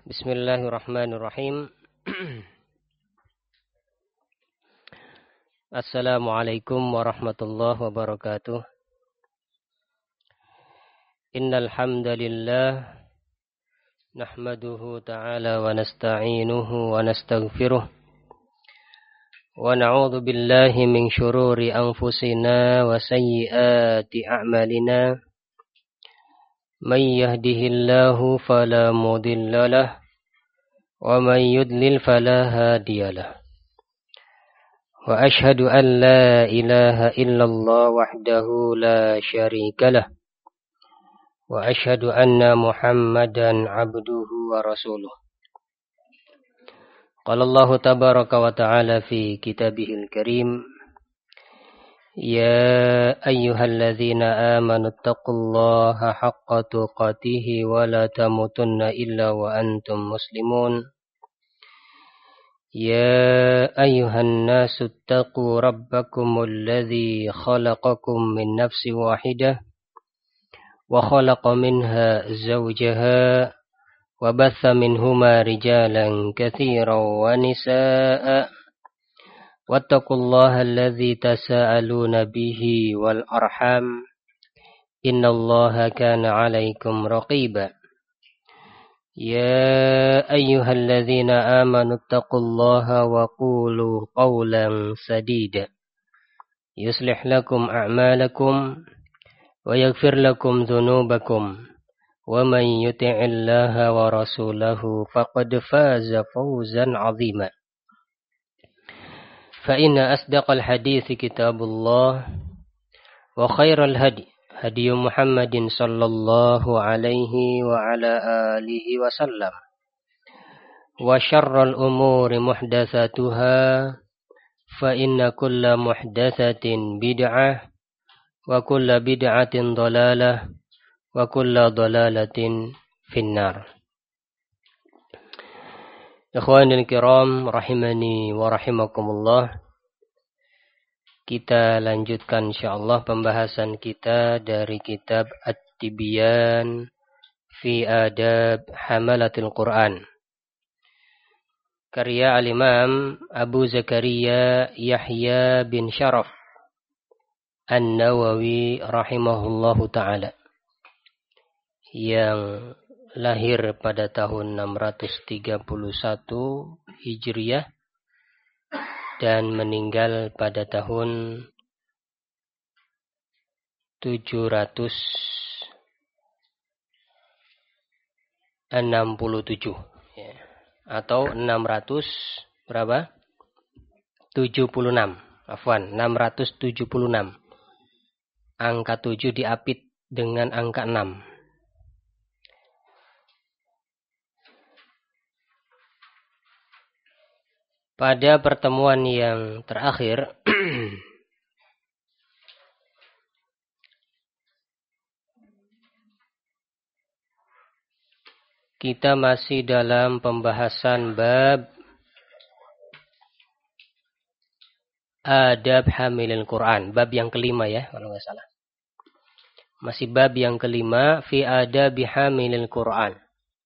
Bismillahirrahmanirrahim. Assalamualaikum warahmatullahi wabarakatuh. Innal hamdalillah nahmaduhu ta'ala wa nasta'inuhu wa nastaghfiruh wa na'udzu billahi min syururi anfusina wa sayyiati a'malina. Man yahdihillahu fala mudilla lahu wa man yudlil fala hadiya lahu. Wa ashhadu an la ilaha illallah wahdahu la syarika lah. Wa ashhadu anna Muhammadan abduhu wa rasuluh. Qala Allah tabaraka wa ta'ala fi kitabihil karim, ya ayyuhalladzina amanu taqullaha haqqa tuqatih wa la tamutunna illa wa antum muslimun. Ya ayyuhan nasu taqu rabbakumul ladzi khalaqakum min nafsin wahidah wa khalaqa minha zawjaha wa batha minhuma rijalan katsiran wa nisaa'a wattaqullaha alladzi tasaaluna bihi wal arham innallaha kana 'alaikum raqiba. Ya ayyuhalladzina amanu taqullaha wa qulu qawlan sadida yuslih lakum a'malakum wa yaghfir lakum dhunubakum wa man yuti'illaha wa rasulahu faqad faza fawzan 'azima. Fa inna asdaqal hadithi kitabullah wa khairal hadi Muhammadin sallallahu alaihi wa ala alihi wa sallam. Wa syarral umuri muhdatsatuha fa inna kulla muhdatsatin bid'ah wa kulla bid'atin dhalalah wa kulla dhalalatin finnar. Ikhwanil kiram rahimani wa rahimakumullah. Kita lanjutkan insyaallah pembahasan kita dari kitab At-Tibyan fi Adab Hamalatil Quran. Karya Al-Imam Abu Zakaria Yahya bin Syaraf An-Nawawi rahimahullahu ta'ala, yang lahir pada tahun 631 Hijriah dan meninggal pada tahun 767 ya, atau 600 berapa? 76. Afwan, 676. Angka 7 diapit dengan angka 6. Pada pertemuan yang terakhir kita masih dalam pembahasan bab Adab Hamilil Quran, bab yang kelima ya kalau nggak salah. Masih bab yang kelima fi Adab Hamilil Quran.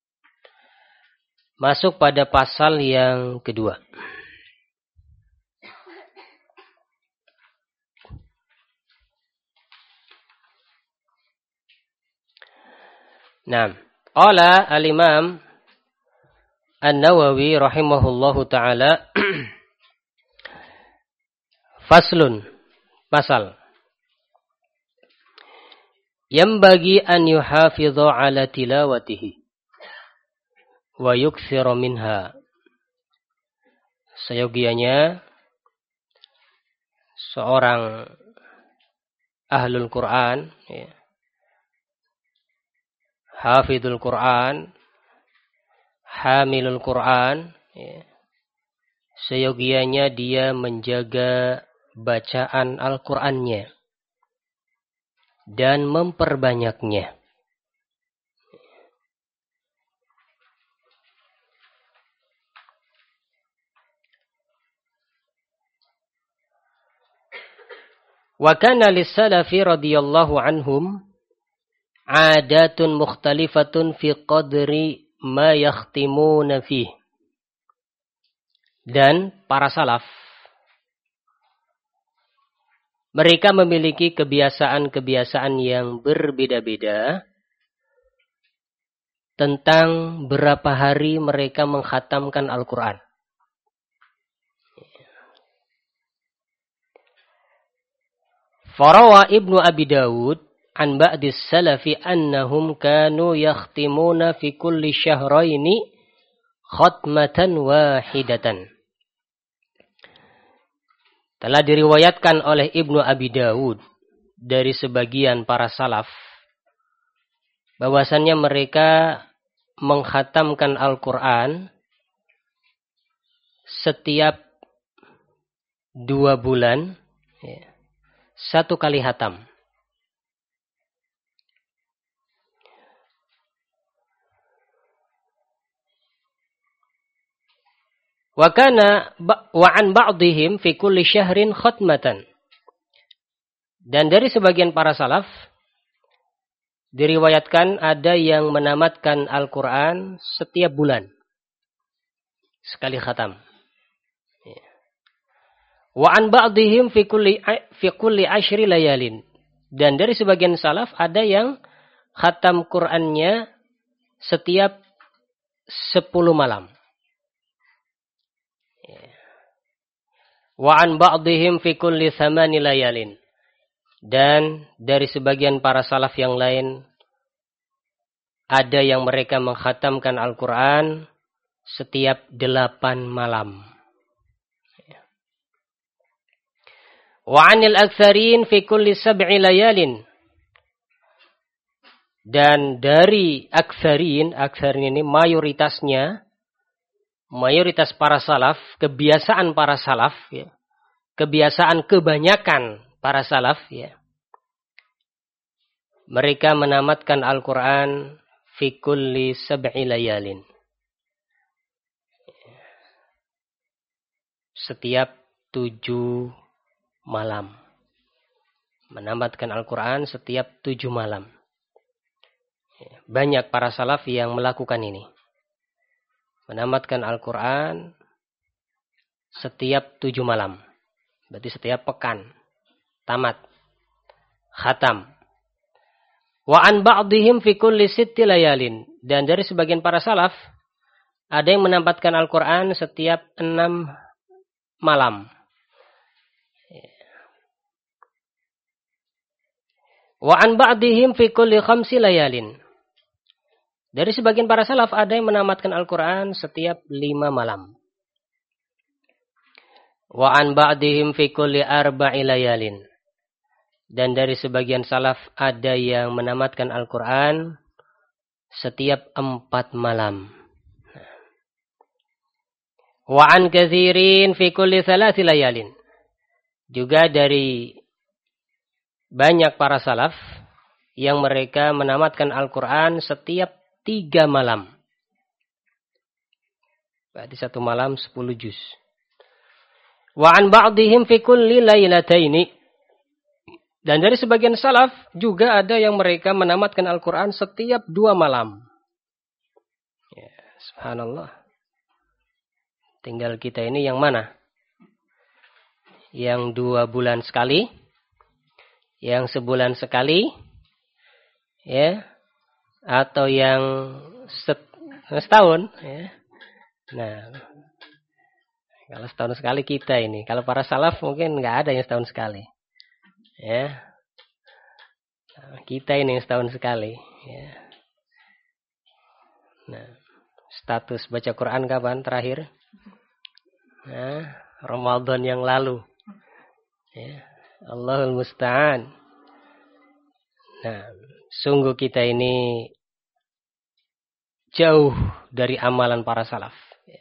Masuk pada pasal yang kedua. Nah, qala al-Imam An-Nawawi rahimahullahu ta'ala faslun, pasal. Yambagi an yuhafidhu ala tilawatihi wa yukthira minha. Seyogianya seorang ahlul Quran ya, hafidhul Quran, hamilul Quran ya, seyogianya dia menjaga bacaan Al-Qur'annya dan memperbanyaknya. Wa kana lis-salafi radhiyallahu anhum adatun mukhtalifatun fi qadri ma yakhtimuna fih. Dan para salaf mereka memiliki kebiasaan-kebiasaan yang berbeda-beda tentang berapa hari mereka mengkhatamkan Al-Quran. Farawa Ibnu Abi Dawud an ba'dis salafi annahum kanu yakhtimuna fi kulli syahraini khatmatan wahidatan. Telah diriwayatkan oleh Ibnu Abi Dawud dari sebagian para salaf bahwasannya mereka mengkhatamkan Al-Quran setiap 2 bulan, satu kali khatam. Wa an ba'dihim fi kulli syahrin khatmatan. Dan dari sebagian para salaf diriwayatkan ada yang menamatkan Al-Quran setiap bulan sekali khatam. Wa an ba'dihim fi kulli ashri layalin. Dan dari sebagian salaf ada yang khatam Qur'annya setiap 10 malam. Wa an ba'dihim fi kulli 8 layalin. Dan dari sebagian para salaf yang lain ada yang mereka mengkhatamkan Al-Quran setiap 8 malam. Wa anil aktsarin fi kulli 7 layalin. Dan dari aktsarin ini mayoritas para salaf, kebiasaan para salaf, ya, kebiasaan kebanyakan para salaf, ya, mereka menamatkan Al-Quran fi kulli 7 layalin. Setiap 7 malam. Menamatkan Al-Quran setiap 7 malam. Banyak para salaf yang melakukan ini. Menamatkan Al-Quran setiap 7 malam. Berarti setiap pekan. Tamat. Khatam. Wa an ba'dihim fi kulli 6 layalin. Dan dari sebagian para salaf ada yang menamatkan Al-Quran setiap 6 malam. Wa an ba'dihim fi kulli 5 layalin. Dari sebagian para salaf ada yang menamatkan Al-Quran setiap 5 malam. Wa an ba'dihim fi kulli 4 layalin. Dan dari sebagian salaf ada yang menamatkan Al-Quran setiap 4 malam. Wa an katsirin fi kulli 3 layalin. Juga dari banyak para salaf yang mereka menamatkan Al-Quran setiap 3 malam. Berarti 1 malam 10 juz. Wa an ba'dihim fi kulli lailataini. Dan dari sebagian salaf juga ada yang mereka menamatkan Al-Quran setiap 2 malam. Ya, subhanallah. Tinggal kita ini yang mana? Yang 2 bulan sekali? Yang sebulan sekali? Ya? Atau yang setahun? Ya. Nah, kalau setahun sekali kita ini. Kalau para salaf mungkin nggak ada yang setahun sekali. Ya, nah, kita ini yang setahun sekali. Ya. Nah, status baca Quran kapan terakhir? Nah, Ramadan yang lalu. Ya. Allahul Musta'an. Nah, sungguh kita ini jauh dari amalan para salaf.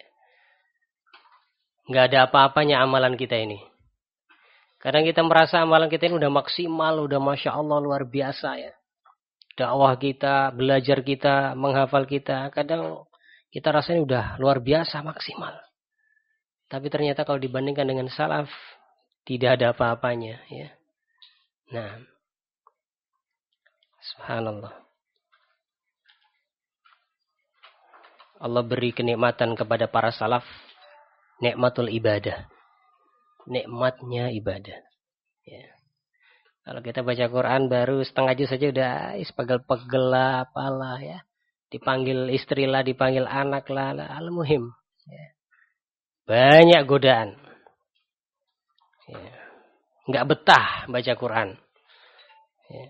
Nggak ada apa-apanya amalan kita ini. Kadang kita merasa amalan kita ini udah maksimal, udah Masya Allah luar biasa ya. Dakwah kita, belajar kita, menghafal kita. Kadang kita rasanya udah luar biasa, maksimal. Tapi ternyata kalau dibandingkan dengan salaf, tidak ada apa-apanya. Ya. Nah, subhanallah. Allah beri kenikmatan kepada para salaf, nikmatul ibadah. Nikmatnya ibadah. Ya. Kalau kita baca Quran baru setengah juz saja udah pegel-pegel lah, apalah ya. Dipanggil istri lah, dipanggil anak lah, al-muhim. Ya. Banyak godaan. Ya. Nggak betah baca Quran. Ya.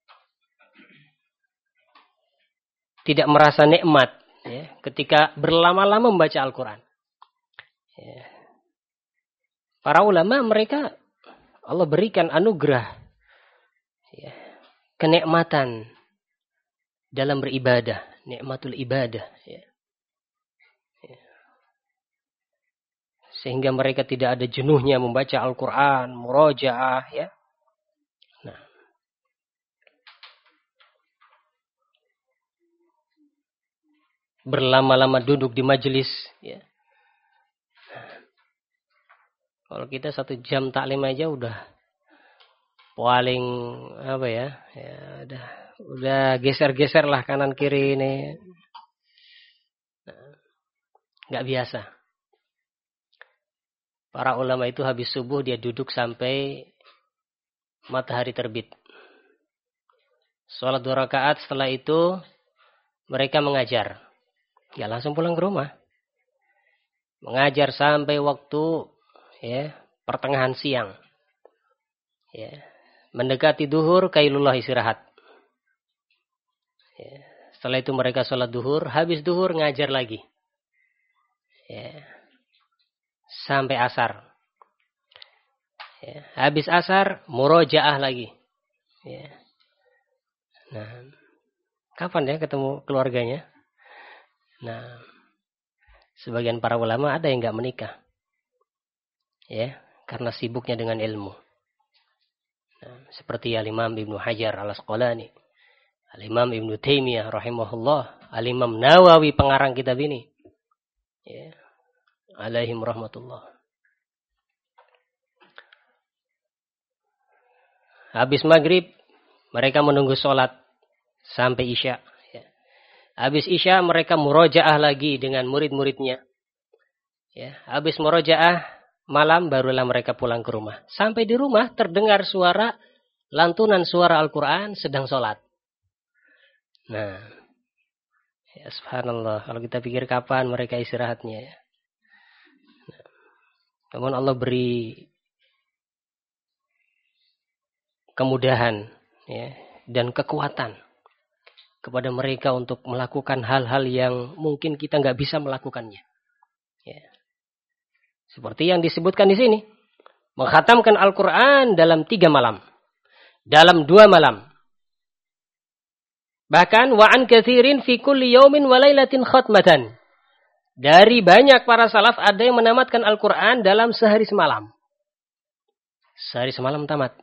Tidak merasa nikmat ya, ketika berlama-lama membaca Al-Quran. Ya. Para ulama mereka Allah berikan anugerah ya, kenikmatan dalam beribadah, nikmatul ibadah ya. Ya. Sehingga mereka tidak ada jenuhnya membaca Al-Quran, murojaah ya. Nah, berlama-lama duduk di majelis ya. Kalau kita 1 jam taklim aja udah paling apa ya, udah geser-geser lah kanan kiri ini, nggak biasa. Para ulama itu habis subuh dia duduk sampai matahari terbit. Sholat 2 rakaat, setelah itu mereka mengajar. Ya langsung pulang ke rumah. Mengajar sampai waktu ya pertengahan siang. Ya. Mendekati duhur, kailullah istirahat. Ya. Setelah itu mereka sholat duhur, habis duhur ngajar lagi. Ya. Sampai asar. Ya. Habis asar, murojaah lagi. Ya. Nah, kapan ya ketemu keluarganya? Nah, sebagian para ulama ada yang nggak menikah. Ya, karena sibuknya dengan ilmu. Nah, seperti Al-Imam Ibnu Hajar Al-Asqalani, Al-Imam Ibnu Taimiyah rahimahullah, Al-Imam Nawawi pengarang kitab ini. Ya. Alaihim rahmatullah. Habis maghrib mereka menunggu sholat sampai isya. Ya. Habis isya mereka murojaah lagi dengan murid-muridnya. Ya. Habis murojaah malam barulah mereka pulang ke rumah. Sampai di rumah terdengar suara lantunan suara Al-Quran sedang sholat. Nah, ya subhanallah. Kalau kita pikir kapan mereka istirahatnya ya. Nah, namun Allah beri kemudahan ya, dan kekuatan kepada mereka untuk melakukan hal-hal yang mungkin kita nggak bisa melakukannya. Ya. Seperti yang disebutkan di sini. Mengkhatamkan Al-Quran dalam 3 malam. Dalam 2 malam. Bahkan wa'an katsirin fi kulli yaumin wa lailatin khatmatan. Dari banyak para salaf ada yang menamatkan Al-Quran dalam sehari semalam. Sehari semalam tamat.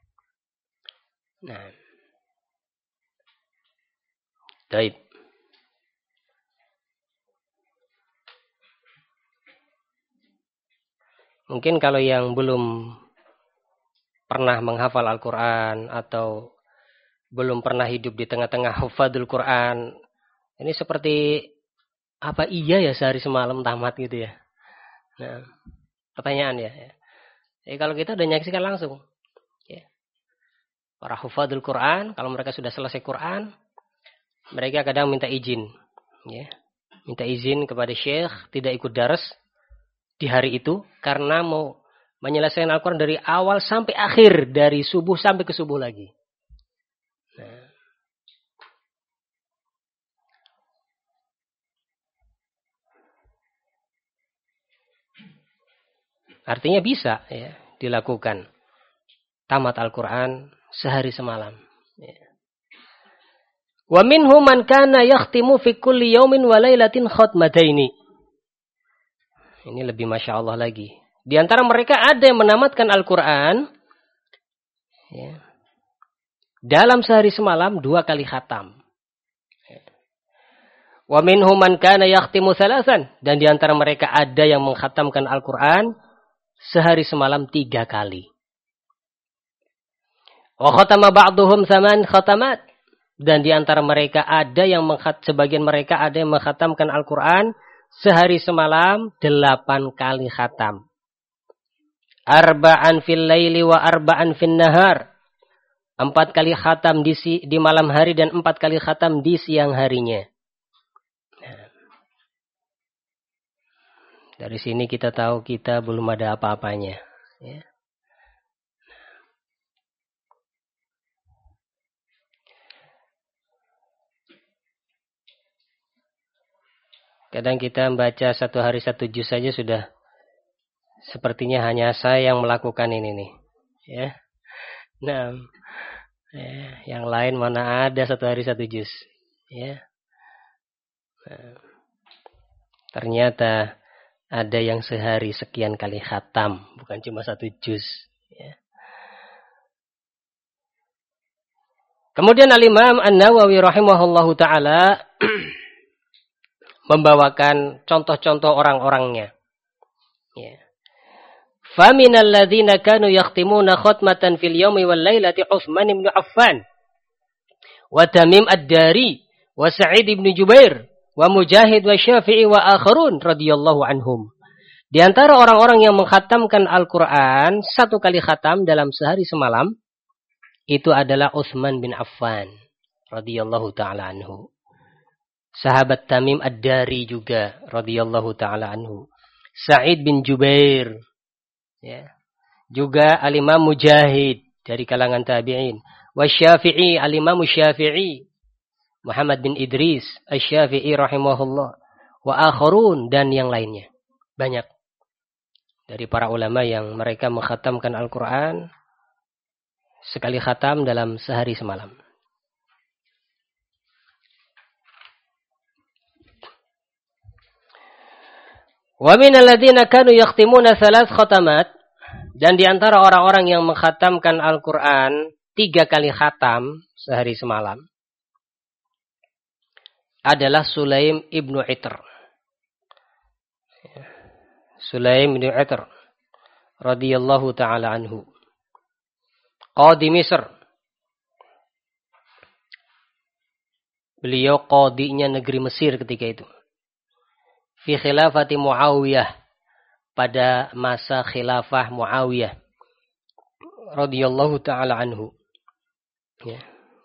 Nah. Baik. Mungkin kalau yang belum pernah menghafal Al-Quran atau belum pernah hidup di tengah-tengah hufadzul Quran, ini seperti apa iya ya sehari semalam tamat gitu ya? Nah, pertanyaan ya. Jadi kalau kita udah nyaksikan langsung, ya. Para hufadzul Quran, kalau mereka sudah selesai Quran, mereka kadang minta izin, ya. Minta izin kepada syekh tidak ikut daras di hari itu karena mau menyelesaikan Al-Quran dari awal sampai akhir, dari subuh sampai ke subuh lagi. Nah. Artinya bisa ya dilakukan tamat Al-Quran sehari semalam. Ya. Wa minhum man kana yakhtimu fi kulli yaumin wa lailatin khatmataini. Ini lebih Masya Allah lagi. Di antara mereka ada yang menamatkan Al-Quran ya, dalam sehari semalam 2 kali khatam. Wa minhum man kana yakhtimu thalathan. Dan di antara mereka ada yang mengkhatamkan Al-Quran sehari semalam 3 kali. Wa khatama ba'duhum 8 khatamat. Dan di antara mereka ada yang sebagian mereka ada yang mengkhatamkan Al-Quran sehari semalam 8 kali khatam. Arba'an fil laili wa arba'an fin nahar. 4 kali khatam di malam hari dan 4 kali khatam di siang harinya. Dari sini kita tahu kita belum ada apa-apanya. Ya. Kadang kita membaca 1 hari 1 juz saja sudah sepertinya hanya saya yang melakukan ini nih. Ya. Nah, yang lain mana ada 1 hari 1 juz. Ya. Nah, ternyata ada yang sehari sekian kali khatam, bukan cuma 1 juz. Ya. Kemudian Al-Imam An-Nawawi rahimahullahu ta'ala membawakan contoh-contoh orang-orangnya. Ya. Faminal ladzina kanu yakhtimuna khatmatan fil yaumi wal lailati Utsman bin Affan wa Tamim ad-Dari wa Sa'id bin Jubair wa Mujahid wa Syafi'i wa akharun radhiyallahu anhum. Di antara orang-orang yang mengkhatamkan Al-Qur'an 1 kali khatam dalam sehari semalam itu adalah Utsman bin Affan radhiyallahu taala anhu. Sahabat Tamim ad-Dari juga radhiyallahu taala anhu. Sa'id bin Jubair, ya. Juga Al-Imam Mujahid dari kalangan tabi'in. Wa Syafi'i, Al-Imam Syafi'i, Muhammad bin Idris Asy-Syafi'i rahimahullah. Wa akharun dan yang lainnya. Banyak dari para ulama yang mereka mengkhatamkan Al-Qur'an sekali khatam dalam sehari semalam. Wa minal ladzina kanu yakhtimuna 3 khatamat, dan di antara orang-orang yang mengkhatamkan Al-Qur'an 3 kali khatam sehari semalam adalah Sulaim ibnu Itr. Sulaim ibnu Itr radhiyallahu taala anhu. Qadi Misr. Beliau qadinya negeri Mesir ketika itu. Fi khilafati Muawiyah, pada masa khilafah Muawiyah radhiyallahu taala anhu. Ya.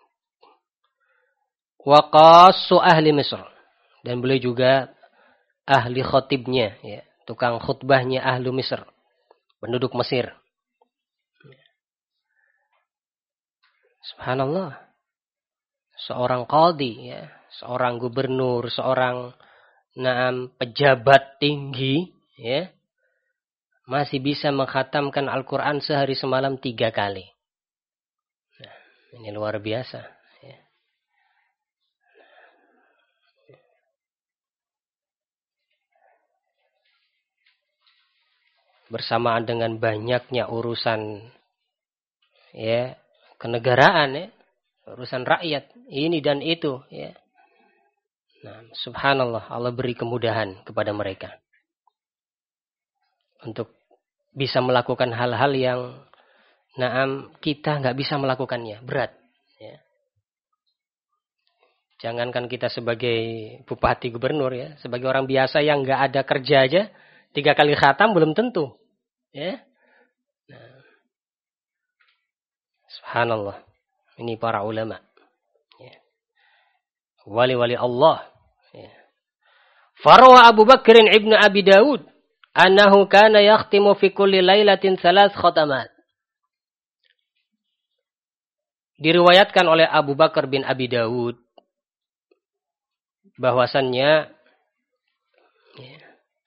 Wa qassu ahli Misr, dan beliau juga ahli khatibnya, ya, tukang khutbahnya ahli Misr, penduduk Mesir. Subhanallah. Seorang qadi, ya, seorang gubernur, seorang pejabat tinggi, ya, masih bisa mengkhatamkan Al-Quran sehari semalam 3 kali. Nah, ini luar biasa. Ya. Bersamaan dengan banyaknya urusan, ya, kenegaraan, ya, urusan rakyat, ini dan itu, ya. Nah, subhanallah, Allah beri kemudahan kepada mereka untuk bisa melakukan hal-hal yang kita nggak bisa melakukannya, berat. Ya. Jangankan kita sebagai bupati gubernur, ya, sebagai orang biasa yang nggak ada kerja aja 3 kali khatam belum tentu. Ya. Nah, subhanallah, ini para ulama, ya. Wali-wali Allah. Ya. Farwa Abu Bakr ibn Abi Dawud annahu kana yakhtimu fi kulli lailatin 3 khatamat. Diriwayatkan oleh Abu Bakar bin Abi Dawud bahwasannya, ya,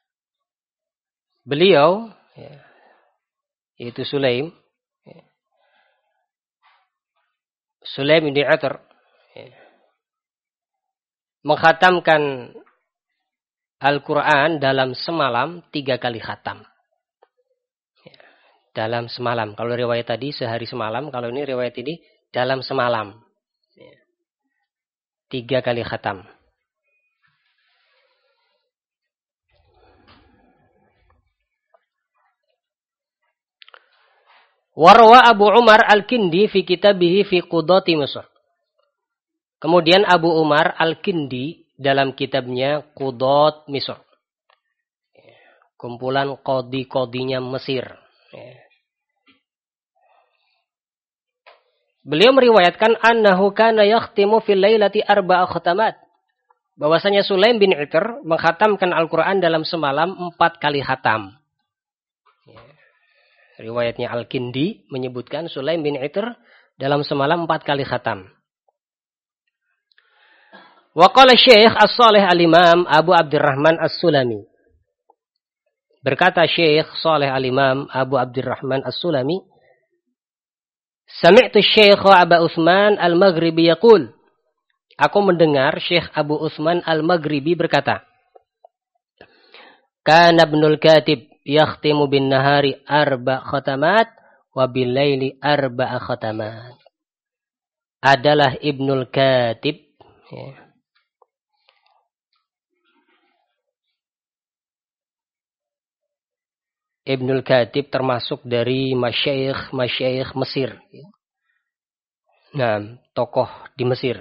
beliau, ya, yaitu Sulaim, ya, Sulaim bin Itr, ya, mengkhatamkan Al-Quran dalam semalam 3 kali khatam. Ya, dalam semalam. Kalau riwayat tadi sehari semalam, kalau ini riwayat ini dalam semalam. Ya, 3 kali khatam. Warwa Abu Umar Al-Kindi fi kitabihi fi Qudati Misr. Kemudian Abu Umar Al-Kindi dalam kitabnya Qudat Misr. Kumpulan kodi-kodinya Mesir. Beliau meriwayatkan annahu kana yakhtimu fil lailati arba'a khatamat. Bahwasanya Sulaim bin Itr mengkhatamkan Al-Qur'an dalam semalam 4 kali khatam. Riwayatnya Al-Kindi menyebutkan Sulaim bin Itr dalam semalam 4 kali khatam. Wa qala Syekh As-Shalih Al-Imam Abu Abdurrahman As-Sulami. Berkata Syekh Shalih Al-Imam Abu Abdurrahman As-Sulami, Sami'tu Syekh Abu Utsman Al-Maghribi yaqul. Aku mendengar Syekh Abu Utsman Al-Maghribi berkata, Kana Ibnul Katib yakhtimu bin nahari 4 khatamat wa bil laili 4 khatamat. Adalah Ibnul Katib, ya. Ibnul Katib termasuk dari masyayikh Mesir. Nah, tokoh di Mesir.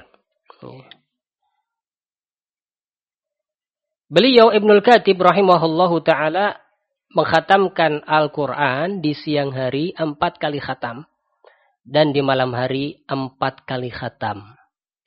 Beliau Ibnul Katib rahimahullahu ta'ala mengkhatamkan Al-Quran di siang hari 4 kali khatam. Dan di malam hari 4 kali khatam.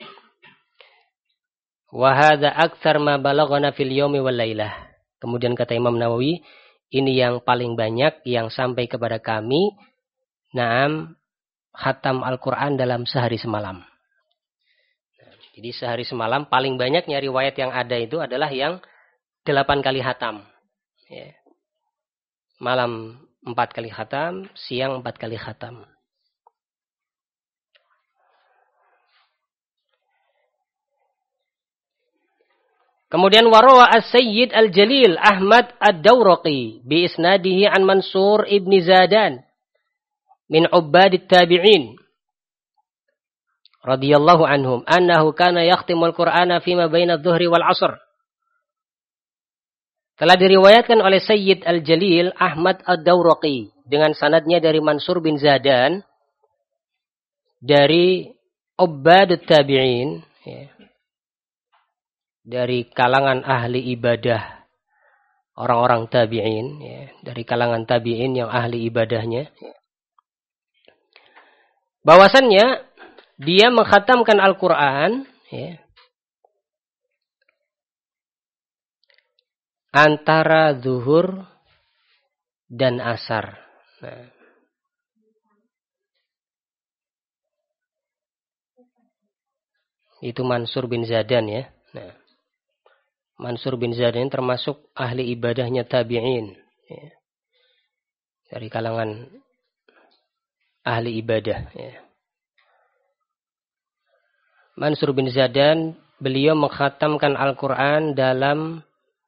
Wa hadza aktsar ma balaghana fil yaumi wal lailah. Kemudian kata Imam Nawawi, ini yang paling banyak yang sampai kepada kami. Naam, khatam Al-Quran dalam sehari semalam. Jadi sehari semalam paling banyaknya riwayat yang ada itu adalah yang 8 kali khatam. Ya. Malam 4 kali khatam, siang 4 kali khatam. Kemudian warawa As-Sayyid Al-Jalil Ahmad Ad-Dawraqi bi isnadihi an Mansur ibn Zadan min ubbadit tabi'in radhiyallahu anhum annahu kana yakhtimul Qur'ana fima baina adh-dhuhri wal 'ashr. Telah diriwayatkan oleh Sayyid Al-Jalil Ahmad Ad-Dawraqi dengan sanadnya dari Mansur bin Zadan dari ubbadut tabi'in, ya, dari kalangan ahli ibadah orang-orang tabi'in, ya, dari kalangan tabi'in yang ahli ibadahnya, ya. Bahwasannya dia mengkhatamkan Al-Quran, ya, antara zuhur dan asar. Nah. Itu Mansur bin Zadan, ya. Nah. Mansur bin Zadan termasuk ahli ibadahnya tabi'in, ya, dari kalangan ahli ibadah, ya. Mansur bin Zadan, beliau mengkhatamkan Al-Quran dalam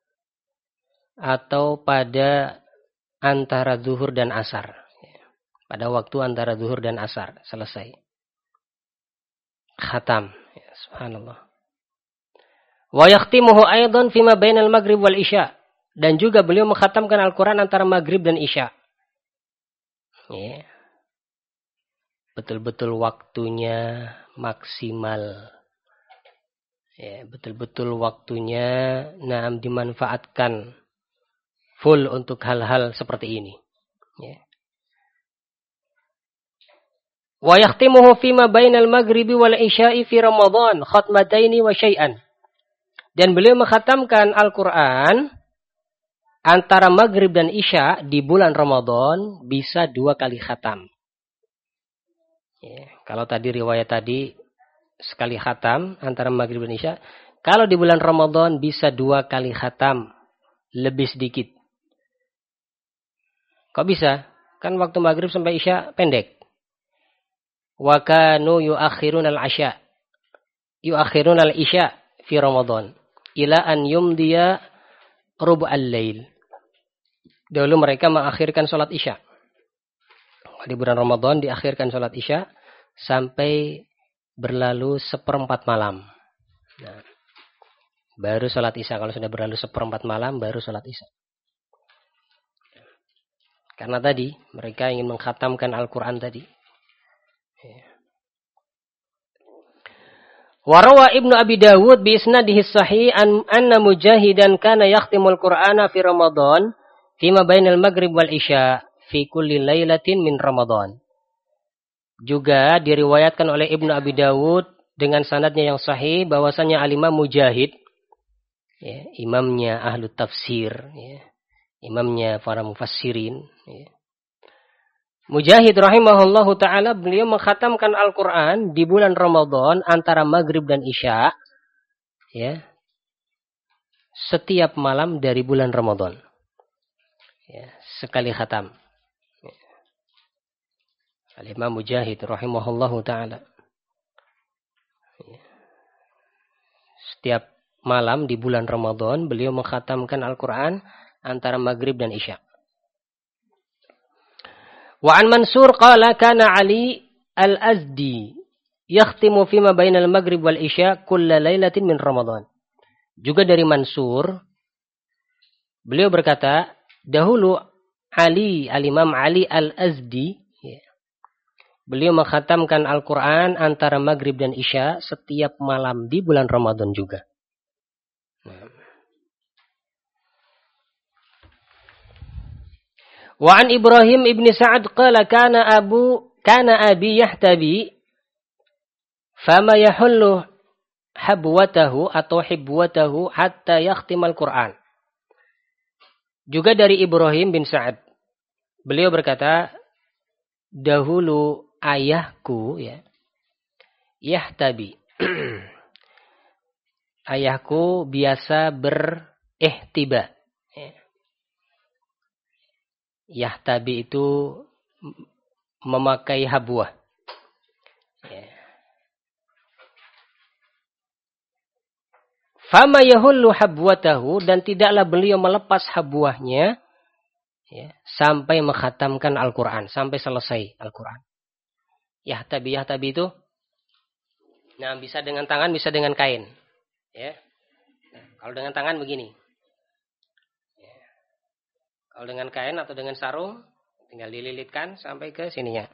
atau pada antara zuhur dan asar, ya. Pada waktu antara zuhur dan asar selesai khatam, ya, subhanallah. Wa yakhtimuhu aidan fima bainal maghrib wal isya, dan juga beliau mengkhatamkan Al-Quran antara maghrib dan isya, ya. Betul-betul waktunya maksimal, ya, betul-betul waktunya naam dimanfaatkan full untuk hal-hal seperti ini, ya. Wa yakhtimuhu fima bainal maghribi wal isya'i fi Ramadan khatmataini wa syai'an. Dan beliau mengkhatamkan Al-Quran antara maghrib dan isya di bulan Ramadan bisa 2 kali khatam. Ya, kalau tadi riwayat tadi sekali khatam antara maghrib dan isya, kalau di bulan Ramadan bisa 2 kali khatam, lebih sedikit. Kok bisa? Kan waktu maghrib sampai isya pendek. Wa kanu yuakhirun al-asya, yuakhirun al-isya fi Ramadan ila an yumdiya rub'al lail. Dahulu mereka mengakhirkan salat isya. Di bulan Ramadan diakhirkan salat isya sampai berlalu 1/4 malam. Nah, baru salat isya. Kalau sudah berlalu 1/4 malam baru salat isya. Karena tadi mereka ingin mengkhatamkan Al-Quran tadi. Warawa Ibnu Abi Dawud bi isnadihi sahih anna Mujahidan kana yakhtimul Qur'ana fi Ramadan fima bainal maghrib wal isya fi kulli lailatin min Ramadan. Juga diriwayatkan oleh Ibnu Abi Dawud dengan sanadnya yang sahih bahwasanya al-Imam Mujahid, ya, imamnya ahlu tafsir, ya, imamnya para mufassirin, ya. Mujahid rahimahullahu ta'ala, beliau mengkhatamkan Al-Quran di bulan Ramadan antara maghrib dan isya, ya, setiap malam dari bulan Ramadan, ya, sekali khatam. Al-Imam Mujahid rahimahullahu ta'ala, ya, setiap malam di bulan Ramadan beliau mengkhatamkan Al-Quran antara maghrib dan isya. Wa an Mansur qala kana Ali al-Azdi yakhtimu fima bainal maghrib wal isya kulla lailatin min Ramadan. Juga dari Mansur, beliau berkata, dahulu Ali, al-Imam Ali al-Azdi, ya, beliau mengkhatamkan Al-Quran antara maghrib dan isya setiap malam di bulan Ramadan juga. Wa an Ibrahim ibn Sa'ad qala kana abi yahtabi fama yahullu habwatahu atau hibwatahu hatta yakhtimal Qur'an. Juga dari Ibrahim bin Sa'ad, beliau berkata, dahulu ayahku, ya, yahtabi. Ayahku biasa berihtiba. Yahtabi itu memakai habwah. Ya. Fama yahullu habwatahu, dan tidaklah beliau melepas habwahnya, ya, sampai mengkhatamkan Al-Quran, sampai selesai Al-Quran. Yahtabi itu, nah, bisa dengan tangan, bisa dengan kain. Ya. Nah, kalau dengan tangan begini. Kalau dengan kain atau dengan sarung, tinggal dililitkan sampai ke sininya.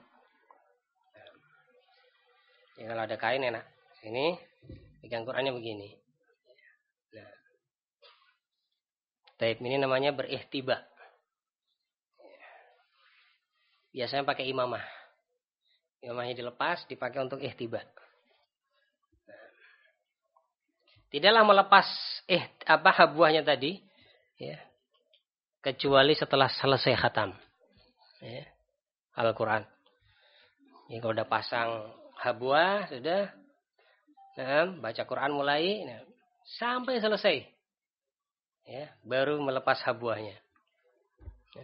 Ya, kalau ada kain enak. Sini, pegang Qurannya begini. Nah, taib ini namanya berihtiba. Biasanya pakai imamah. Imamahnya dilepas, dipakai untuk ihtiba. Tidaklah melepas habwahnya tadi, ya, kecuali setelah selesai khatam, ya, Al-Quran. Ya, kalau udah pasang habwah, sudah, nah, baca Quran mulai, nah, sampai selesai, ya, baru melepas habwahnya. Ya.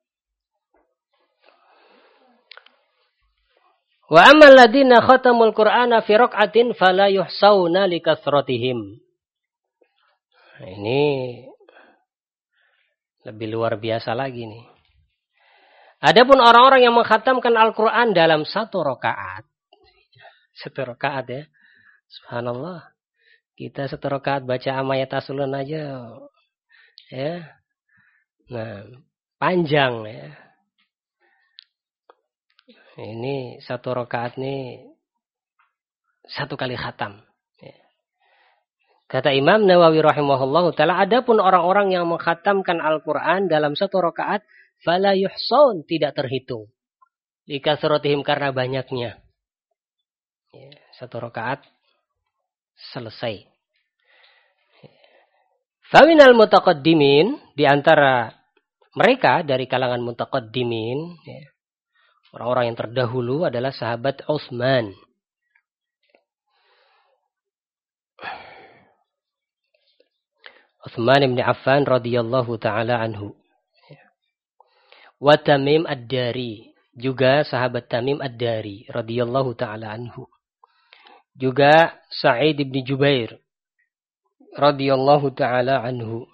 Wa ammal ladina khatamul Qur'ana fi raq'atin fala yuhsauna likathratihim. Nah, ini lebih luar biasa lagi nih. Adapun orang-orang yang mengkhatamkan Al-Quran dalam satu rakaat. Satu rakaat, ya. Subhanallah. Kita satu rakaat baca Amayatasulun aja. Ya. Nah, panjang, ya. Ini satu rakaat nih satu kali khatam. Kata Imam Nawawi rahimahullahu ta'ala, adapun orang-orang yang mengkhatamkan Al-Quran dalam satu rakaat, fala yuhsaun, tidak terhitung. Likasratihim, karena banyaknya. Ya, satu rakaat selesai. Faminal mutaqaddimin, di antara mereka dari kalangan mutaqaddimin, ya, orang-orang yang terdahulu adalah sahabat Utsman. Utsman bin Affan radhiyallahu taala anhu. Wa Tamim ad-Dari, juga sahabat Tamim ad-Dari radhiyallahu taala anhu. Juga Sa'id bin Jubair radhiyallahu taala anhu.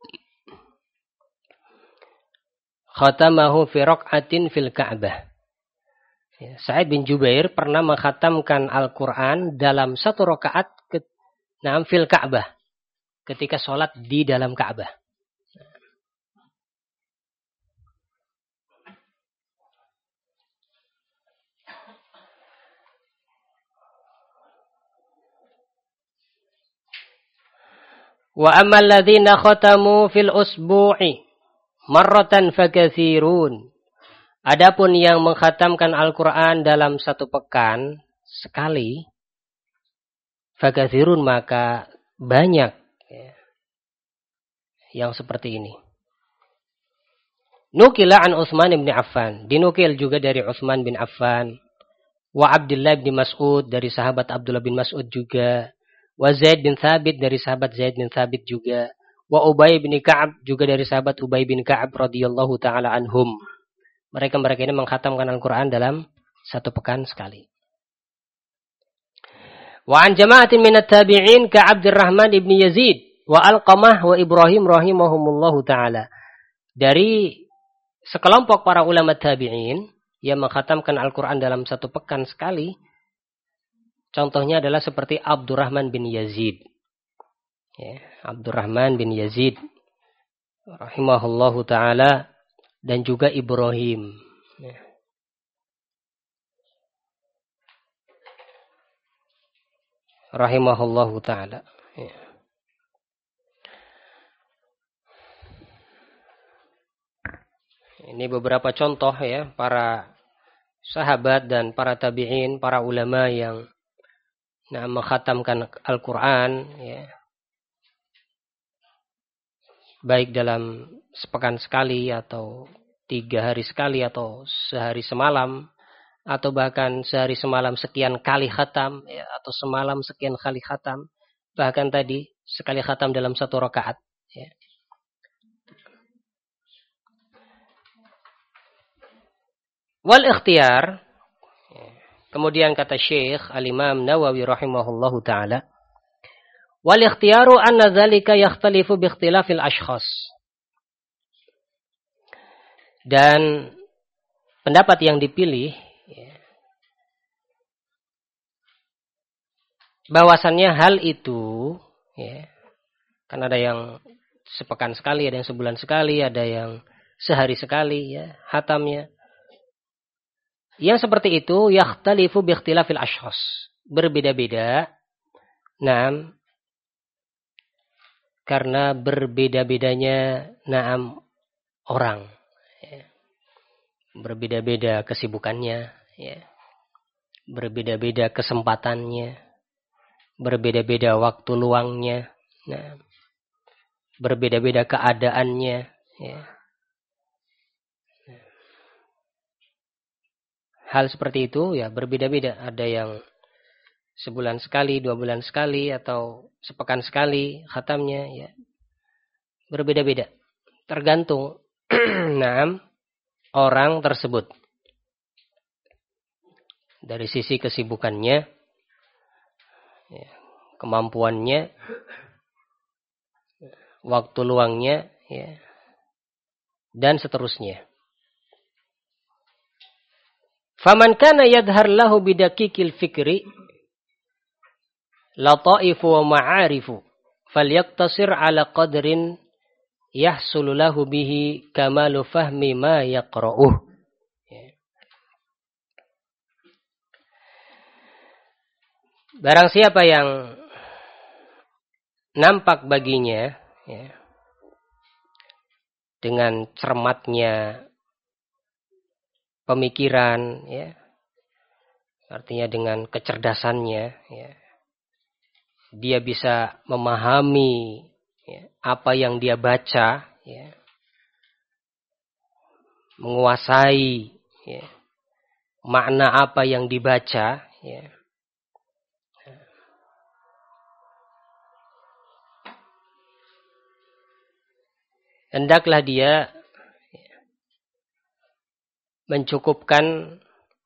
Khatamahu fi raq'atin fil Ka'bah. Sa'id bin Jubair pernah mengkhatamkan Al-Qur'an dalam satu rakaat fil Ka'bah, ketika sholat di dalam Ka'bah. Wa ammal ladzina khatamu fil usbu'i marratan fakatsirun. Adapun yang mengkhatamkan Al-Qur'an dalam satu pekan sekali, fakatsirun maka banyak ya, yang seperti ini. Nukila an Utsman bin Affan, dinukil juga dari Utsman bin Affan. Wa Abdullah bin Mas'ud, dari sahabat Abdullah bin Mas'ud juga. Wa Zaid bin Thabit, dari sahabat Zaid bin Thabit juga. Wa Ubay bin Ka'ab, juga dari sahabat Ubay bin Ka'ab radhiyallahu taala anhum. Mereka ini mengkhatamkan Al-Qur'an dalam satu pekan sekali. Wa an jama'atin minat tabi'in ka Abdurrahman ibn Yazid wa Alqamah wa Ibrahim rahimahumullahu taala. Dari sekelompok para ulama tabi'in yang mengkhatamkan Al-Quran dalam satu pekan sekali, contohnya adalah seperti Abdurrahman bin Yazid. Ya, Abdurrahman bin Yazid rahimahullahu ta'ala, dan juga Ibrahim. Ya. Rahimahullahu ta'ala. Ya. Ini beberapa contoh ya, para sahabat dan para tabi'in, para ulama yang mengkhatamkan Al-Quran ya, baik dalam sepekan sekali atau 3 hari sekali atau sehari semalam, atau bahkan sehari semalam sekian kali khatam ya, atau semalam sekian kali khatam, bahkan tadi sekali khatam dalam satu rakaat ya. Wal ikhtiyar, kemudian kata Syekh Al-Imam Nawawi rahimahullahu ta'ala, wal ikhtiyaru anna dzalika yakhtalifu bi ikhtilafil ashkhas. Dan pendapat yang dipilih bahwasannya hal itu ya, kan ada yang sepekan sekali, ada yang sebulan sekali, ada yang sehari sekali ya hatamnya. Yang seperti itu yakhtalifu bi ikhtilafil ashkhas, berbeda-beda. Karena berbeda-bedanya orang. Ya. Berbeda-beda kesibukannya, ya. Berbeda-beda kesempatannya, berbeda-beda waktu luangnya, berbeda-beda keadaannya, ya. Hal seperti itu ya berbeda-beda. Ada yang sebulan sekali, 2 bulan sekali, atau sepekan sekali khatamnya ya. Berbeda-beda. Tergantung orang tersebut. Dari sisi kesibukannya, ya, kemampuannya, waktu luangnya, ya, dan seterusnya. Faman kana yadhar lahu bidakikil fikri lataifu wa ma'arifu falyaqtasir ala qadrin yahsulu lahu bihi kamalu fahmi ma yaqra'uh. Barang siapa yang nampak baginya ya, dengan cermatnya pemikiran ya, artinya dengan kecerdasannya ya, dia bisa memahami ya, apa yang dia baca ya, menguasai ya, makna apa yang dibaca ya. Hendaklah dia mencukupkan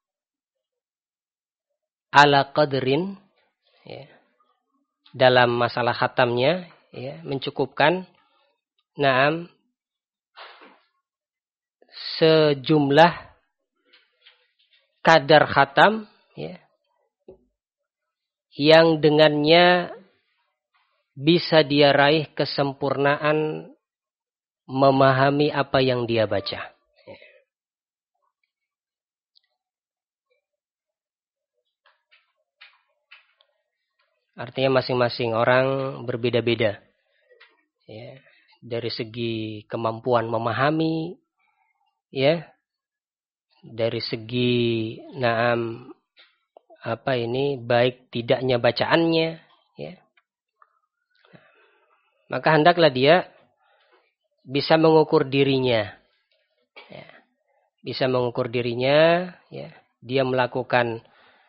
ala qadrin ya, dalam masalah khatamnya ya, mencukupkan sejumlah kadar khatam ya, yang dengannya bisa dia raih kesempurnaan memahami apa yang dia baca. Artinya masing-masing orang berbeda-beda ya, dari segi kemampuan memahami, ya, dari segi baik tidaknya bacaannya, ya. Maka hendaklah dia bisa mengukur dirinya, ya. Bisa mengukur dirinya, ya. Dia melakukan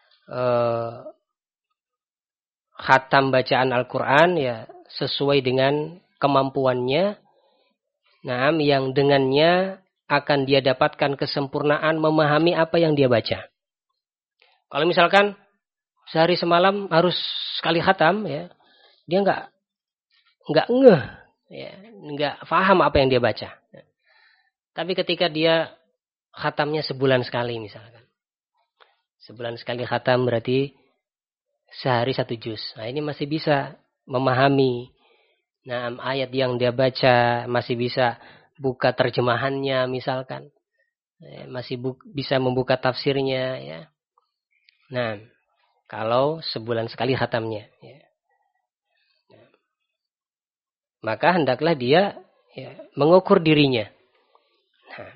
khatam bacaan Al-Quran, ya, sesuai dengan kemampuannya, yang dengannya akan dia dapatkan kesempurnaan memahami apa yang dia baca. Kalau misalkan sehari semalam harus sekali khatam, ya, dia nggak ngeh, ya, nggak paham apa yang dia baca. Tapi ketika dia khatamnya sebulan sekali misalkan, sebulan sekali khatam berarti sehari 1 juz. Nah, ini masih bisa memahami ayat yang dia baca, masih bisa buka terjemahannya misalkan, masih bisa membuka tafsirnya, ya. Nah, kalau sebulan sekali khatamnya, ya. Maka hendaklah dia, ya, mengukur dirinya. Nah,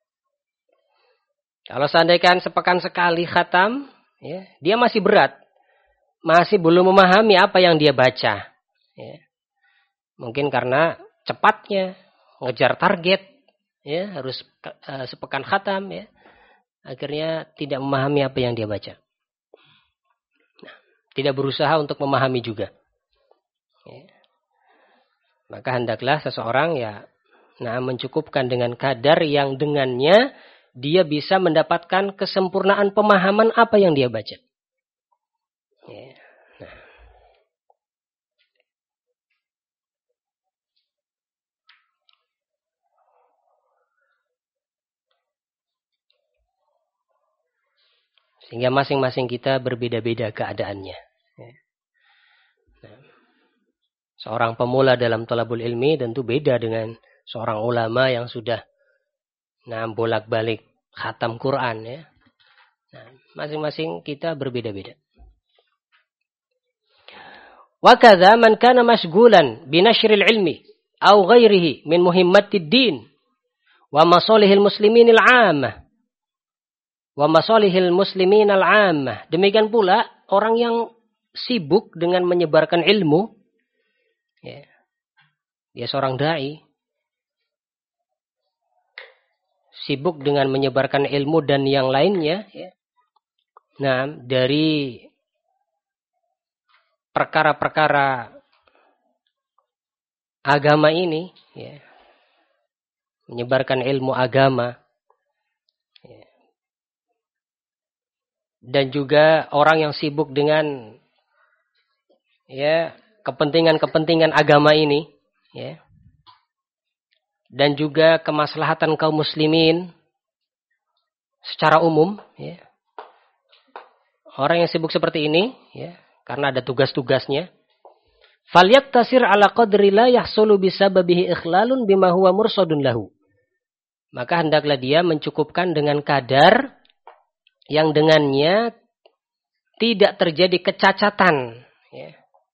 kalau seandainya sepekan sekali khatam, ya, dia masih berat, masih belum memahami apa yang dia baca, ya. Mungkin karena cepatnya ngejar target, ya, harus sepekan khatam, ya, akhirnya tidak memahami apa yang dia baca. Nah, tidak berusaha untuk memahami juga, ya. Maka hendaklah seseorang, ya, mencukupkan dengan kadar yang dengannya dia bisa mendapatkan kesempurnaan pemahaman apa yang dia baca, ya. Nah, sehingga masing-masing kita berbeda-beda keadaannya, ya. Nah, seorang pemula dalam thalabul ilmi tentu beda dengan seorang ulama yang sudah bolak-balik khatam Quran, ya. Nah, masing-masing kita berbeda-beda. Wa kadza man kana mashghulan bi nashril ilmi aw ghairihi min muhimmatid din wa masalihil muslimin al-'ammah. Wa masalihil muslimin al-'ammah. Demikian pula orang yang sibuk dengan menyebarkan ilmu, ya. Dia seorang dai, sibuk dengan menyebarkan ilmu dan yang lainnya, ya. Nah, dari perkara-perkara agama ini, ya, menyebarkan ilmu agama, ya. Dan juga orang yang sibuk dengan, ya, kepentingan-kepentingan agama ini, ya. Dan juga kemaslahatan kaum muslimin secara umum, ya. Orang yang sibuk seperti ini, ya, karena ada tugas-tugasnya, falyaktasir ala qadri la yahsulu bisababihi ikhlalun bima huwa mursadun lahu. Maka hendaklah dia mencukupkan dengan kadar yang dengannya tidak terjadi kecacatan, ya,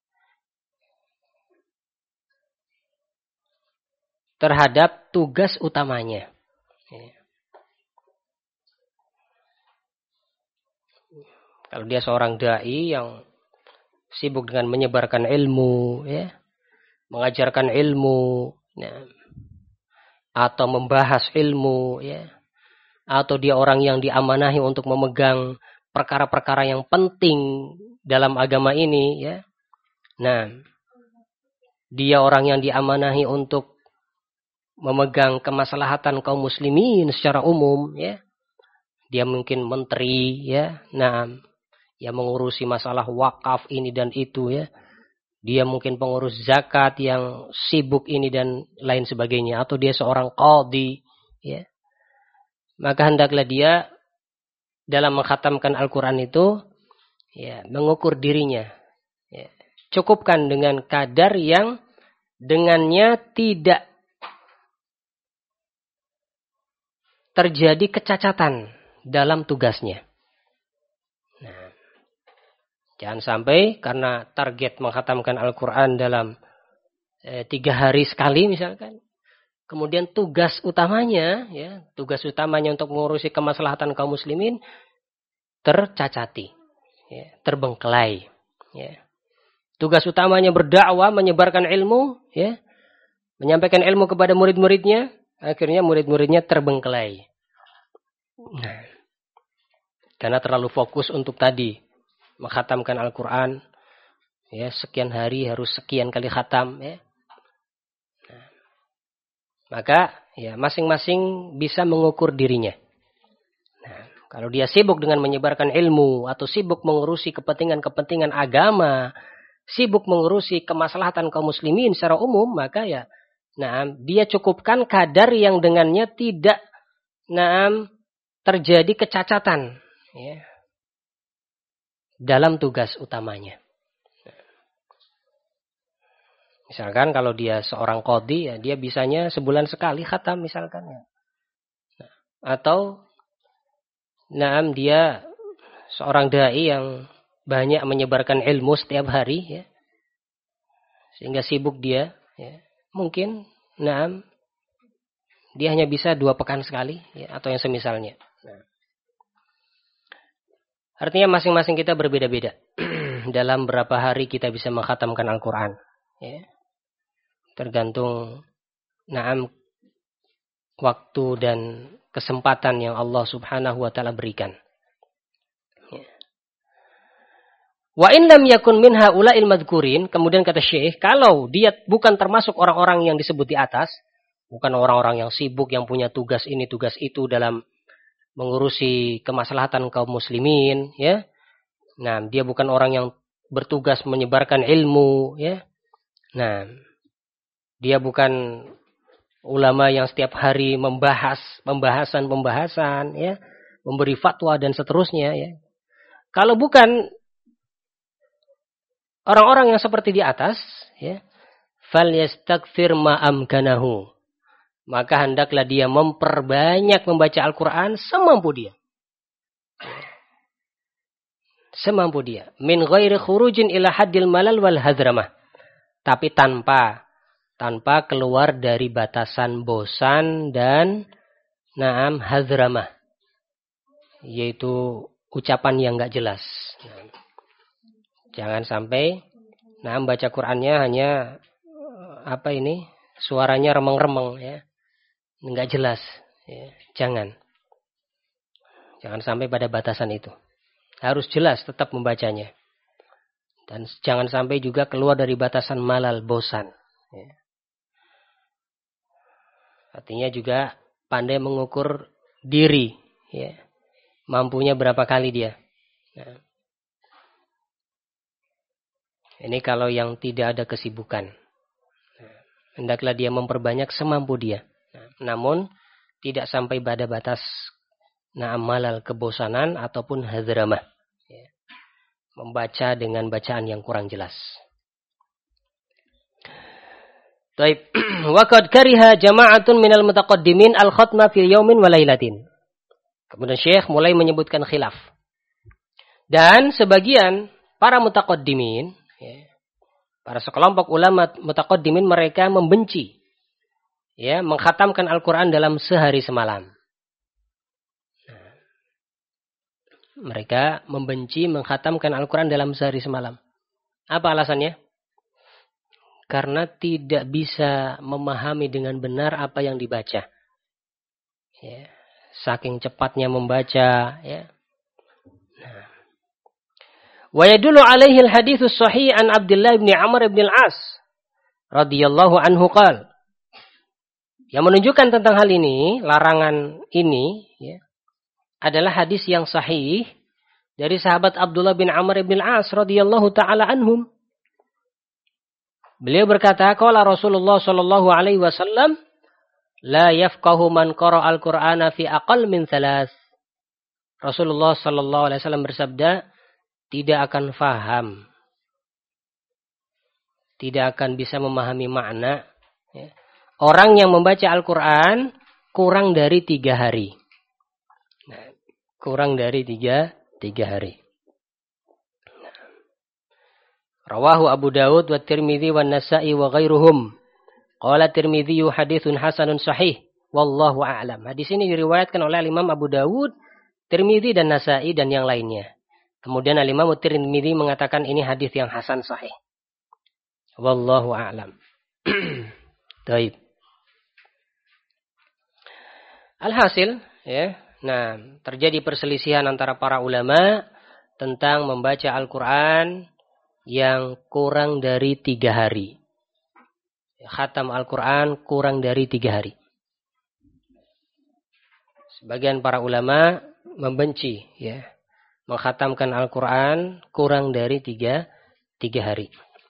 terhadap tugas utamanya, ya. Kalau dia seorang dai yang sibuk dengan menyebarkan ilmu, ya, mengajarkan ilmu, ya, atau membahas ilmu, ya, atau dia orang yang diamanahi untuk memegang perkara-perkara yang penting dalam agama ini, ya. Nah, dia orang yang diamanahi untuk memegang kemaslahatan kaum muslimin secara umum, ya. Dia mungkin menteri, ya. Nah, yang mengurusi masalah wakaf ini dan itu, ya. Dia mungkin pengurus zakat yang sibuk ini dan lain sebagainya, atau dia seorang qadhi, ya. Maka hendaklah dia dalam mengkhatamkan Al-Quran itu, ya, mengukur dirinya, ya. Cukupkan dengan kadar yang dengannya tidak terjadi kecacatan dalam tugasnya. Nah, jangan sampai karena target mengkhatamkan Al-Quran dalam 3 hari sekali misalkan. Kemudian tugas utamanya, ya, tugas utamanya untuk mengurusi kemaslahatan kaum muslimin tercacati, ya, terbengkelai. Ya. Tugas utamanya berdakwah, menyebarkan ilmu, ya, menyampaikan ilmu kepada murid-muridnya, akhirnya murid-muridnya terbengkelai. Nah, karena terlalu fokus untuk tadi mengkhatamkan Al-Quran, ya, sekian hari harus sekian kali khatam, ya. Maka ya masing-masing bisa mengukur dirinya. Nah, kalau dia sibuk dengan menyebarkan ilmu atau sibuk mengurusi kepentingan-kepentingan agama, sibuk mengurusi kemaslahatan kaum muslimin secara umum, maka ya dia cukupkan kadar yang dengannya tidak terjadi kecacatan, ya, dalam tugas utamanya. Misalkan kalau dia seorang qadhi, ya, dia bisanya sebulan sekali khatam misalkan. Ya. Atau dia seorang dai yang banyak menyebarkan ilmu setiap hari, ya, sehingga sibuk dia. Ya. Mungkin dia hanya bisa 2 pekan sekali, ya, atau yang semisalnya. Nah. Artinya masing-masing kita berbeda-beda dalam berapa hari kita bisa mengkhatamkan Al-Quran. Ya. Tergantung waktu dan kesempatan yang Allah Subhanahu wa taala berikan. Wa in lam yakun min haula'il madhkurin, kemudian kata Syekh, kalau dia bukan termasuk orang-orang yang disebut di atas, bukan orang-orang yang sibuk yang punya tugas ini tugas itu dalam mengurusi kemaslahatan kaum muslimin, ya. Nah, dia bukan orang yang bertugas menyebarkan ilmu, ya. Nah, dia bukan ulama yang setiap hari membahas pembahasan, ya, memberi fatwa dan seterusnya, ya. Kalau bukan orang-orang yang seperti di atas, ya, falyastakthir ma amkanahu. Maka hendaklah dia memperbanyak membaca Al-Qur'an semampu dia. Semampu dia. Min ghairi khurujin ila haddil malal wal hadramah. Tapi tanpa keluar dari batasan bosan dan hadramah, yaitu ucapan yang enggak jelas. Jangan sampai baca Qur'annya hanya suaranya remeng-remeng, ya, enggak jelas, ya. Jangan sampai pada batasan itu. Harus jelas tetap membacanya. Dan jangan sampai juga keluar dari batasan malal, bosan, ya. Artinya juga pandai mengukur diri, ya. Mampunya berapa kali dia. Nah. Ini kalau yang tidak ada kesibukan. Nah, hendaklah dia memperbanyak semampu dia. Nah, namun tidak sampai pada batas malal, kebosanan ataupun hadramah. Ya. Membaca dengan bacaan yang kurang jelas. Taib. Wa qad kariha jama'atun minal mutaqaddimin al-khatma fi yaumin wa lailatin. Kemudian Syekh mulai menyebutkan khilaf. Dan sebagian para mutaqaddimin, ya, para sekelompok ulama mutaqaddimin, mereka membenci, ya, mengkhatamkan Al-Qur'an dalam sehari semalam. Nah, mereka membenci mengkhatamkan Al-Qur'an dalam sehari semalam. Apa alasannya? Karena tidak bisa memahami dengan benar apa yang dibaca. Ya, saking cepatnya membaca, ya. Nah. Wa yadullu alaihi al-haditsus sahih an Abdullah bin Amr bin al-As radhiyallahu anhu qala. Yang menunjukkan tentang hal ini, larangan ini, ya, adalah hadis yang sahih dari sahabat Abdullah bin Amr bin al-As radhiyallahu taala anhum. Beliau berkata, qala Rasulullah sallallahu alaihi wasallam, la yafqahu man qara'a al-Qur'ana fi aqall min 3. Rasulullah sallallahu alaihi wasallam bersabda, tidak akan faham, tidak akan bisa memahami makna, ya, orang yang membaca Al-Quran kurang dari 3 hari. Nah, kurang dari tiga hari. Nah. Rawahu Abu Dawud wa Tirmidzi wa Nasa'i wa ghairuhum. Qala Tirmidzi haditsun hasanun sahih. Wallahu a'lam. Hadis ini diriwayatkan oleh Imam Abu Dawud, Tirmidzi dan Nasa'i dan yang lainnya. Kemudian Imam Tirmidzi mengatakan ini hadis yang hasan sahih. Wallahu a'lam. Baik. Alhasil, ya. Nah, terjadi perselisihan antara para ulama tentang membaca Al-Quran yang kurang dari 3 hari. Khatam Al-Quran kurang dari 3 hari. Sebagian para ulama membenci, ya, mengkhatamkan Al-Quran kurang dari 3 hari.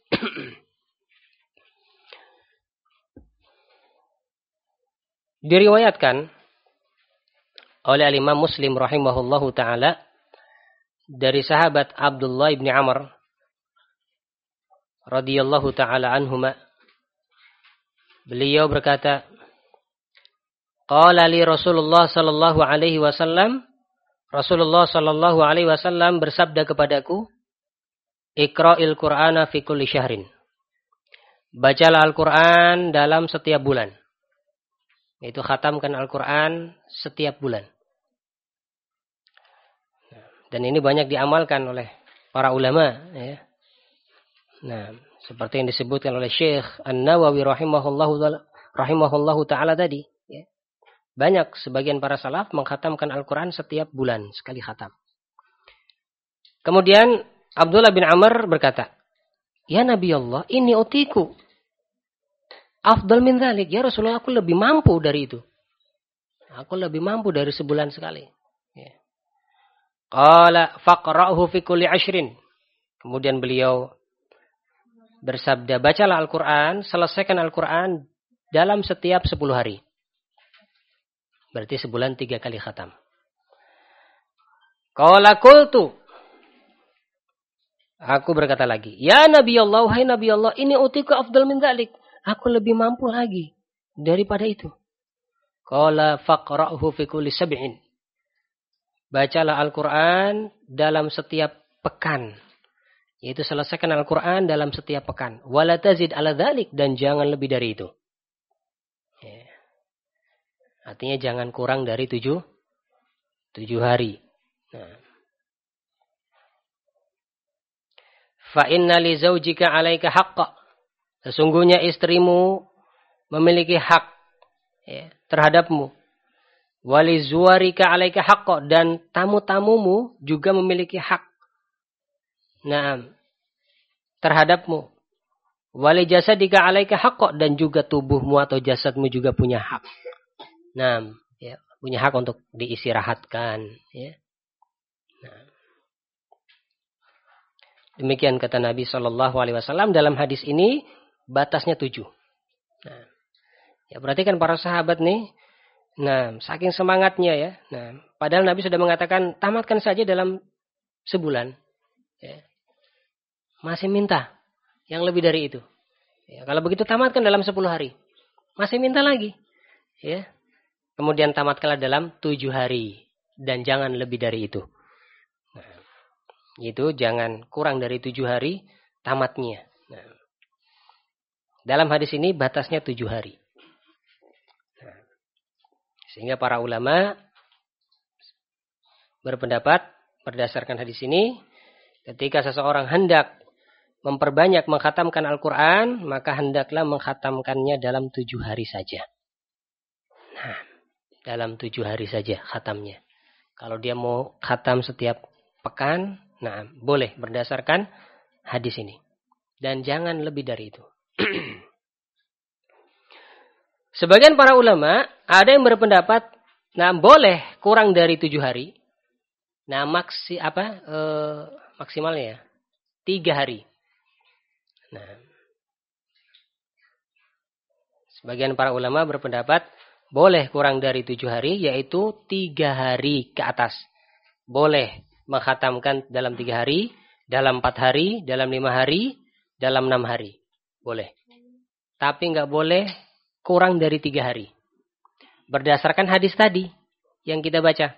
Diriwayatkan oleh Imam Muslim rahimahullahu ta'ala dari sahabat Abdullah ibn Amr radhiyallahu ta'ala anhuma, beliau berkata, qala li Rasulullah sallallahu alaihi wasallam, Rasulullah sallallahu alaihi wasallam bersabda kepadaku, Iqra'il Qur'ana fi kulli syahrin. Bacalah Al-Qur'an dalam setiap bulan. Itu khatamkan Al-Quran setiap bulan. Dan ini banyak diamalkan oleh para ulama. Ya. Nah, seperti yang disebutkan oleh Syekh An-Nawawi rahimahullahu ta'ala tadi. Ya. Banyak sebagian para salaf mengkhatamkan Al-Quran setiap bulan, sekali khatam. Kemudian Abdullah bin Amr berkata, Ya Nabi Allah, ini utiku. Afdal min dzalik, ya Rasulullah, aku lebih mampu dari itu. Aku lebih mampu dari sebulan sekali. Ya. Qala faqra'hu fi kulli 'ashrin. Kemudian beliau bersabda, bacalah Al-Qur'an, selesaikan Al-Qur'an dalam setiap 10 hari. Berarti sebulan 3 kali khatam. Qala qultu. Aku berkata lagi, ya Nabi Allah, hai Nabi Allah, ini utiku afdal min dzalik. Aku lebih mampu lagi daripada itu. Qala faqra'hu fi kulli sab'in. Bacalah Al-Quran dalam setiap pekan. Yaitu selesaikan Al-Quran dalam setiap pekan. Wala tazid ala dzalik, dan jangan lebih dari itu. Ya. Artinya jangan kurang dari 7 hari. Nah. Fa inna li zaujika 'alaika haqqan. Sesungguhnya istrimu memiliki hak, ya, terhadapmu. Wali zuwarika 'alaika haqqan, dan tamu-tamumu juga memiliki hak. Naam, terhadapmu. Wali jasadika 'alaika haqqan, dan juga tubuhmu atau jasadmu juga punya hak. Naam, ya, punya hak untuk diistirahatkan, ya. Nah. Demikian kata Nabi sallallahu alaihi wasallam dalam hadis ini. Batasnya 7. Nah, ya perhatikan para sahabat nih. Nah, saking semangatnya ya. Nah, padahal Nabi sudah mengatakan tamatkan saja dalam sebulan. Ya. Masih minta yang lebih dari itu. Ya, kalau begitu tamatkan dalam 10 hari. Masih minta lagi. Ya. Kemudian tamatkanlah dalam 7 hari. Dan jangan lebih dari itu. Nah, itu jangan kurang dari 7 hari tamatnya. Nah. Dalam hadis ini batasnya 7 hari. Nah, sehingga para ulama berpendapat berdasarkan hadis ini, ketika seseorang hendak memperbanyak mengkhatamkan Al-Quran, maka hendaklah mengkhatamkannya dalam 7 hari saja. Nah, dalam 7 hari saja khatamnya. Kalau dia mau khatam setiap pekan, nah boleh berdasarkan hadis ini. Dan jangan lebih dari itu. Sebagian para ulama ada yang berpendapat, nah boleh kurang dari 7 hari. Nah maksimalnya ya 3 hari. Nah, sebagian para ulama berpendapat boleh kurang dari 7 hari, yaitu 3 hari ke atas. Boleh mengkhatamkan dalam 3 hari, dalam 4 hari, dalam 5 hari, dalam 6 hari. Boleh. Tapi nggak boleh kurang dari 3 hari. Berdasarkan hadis tadi yang kita baca.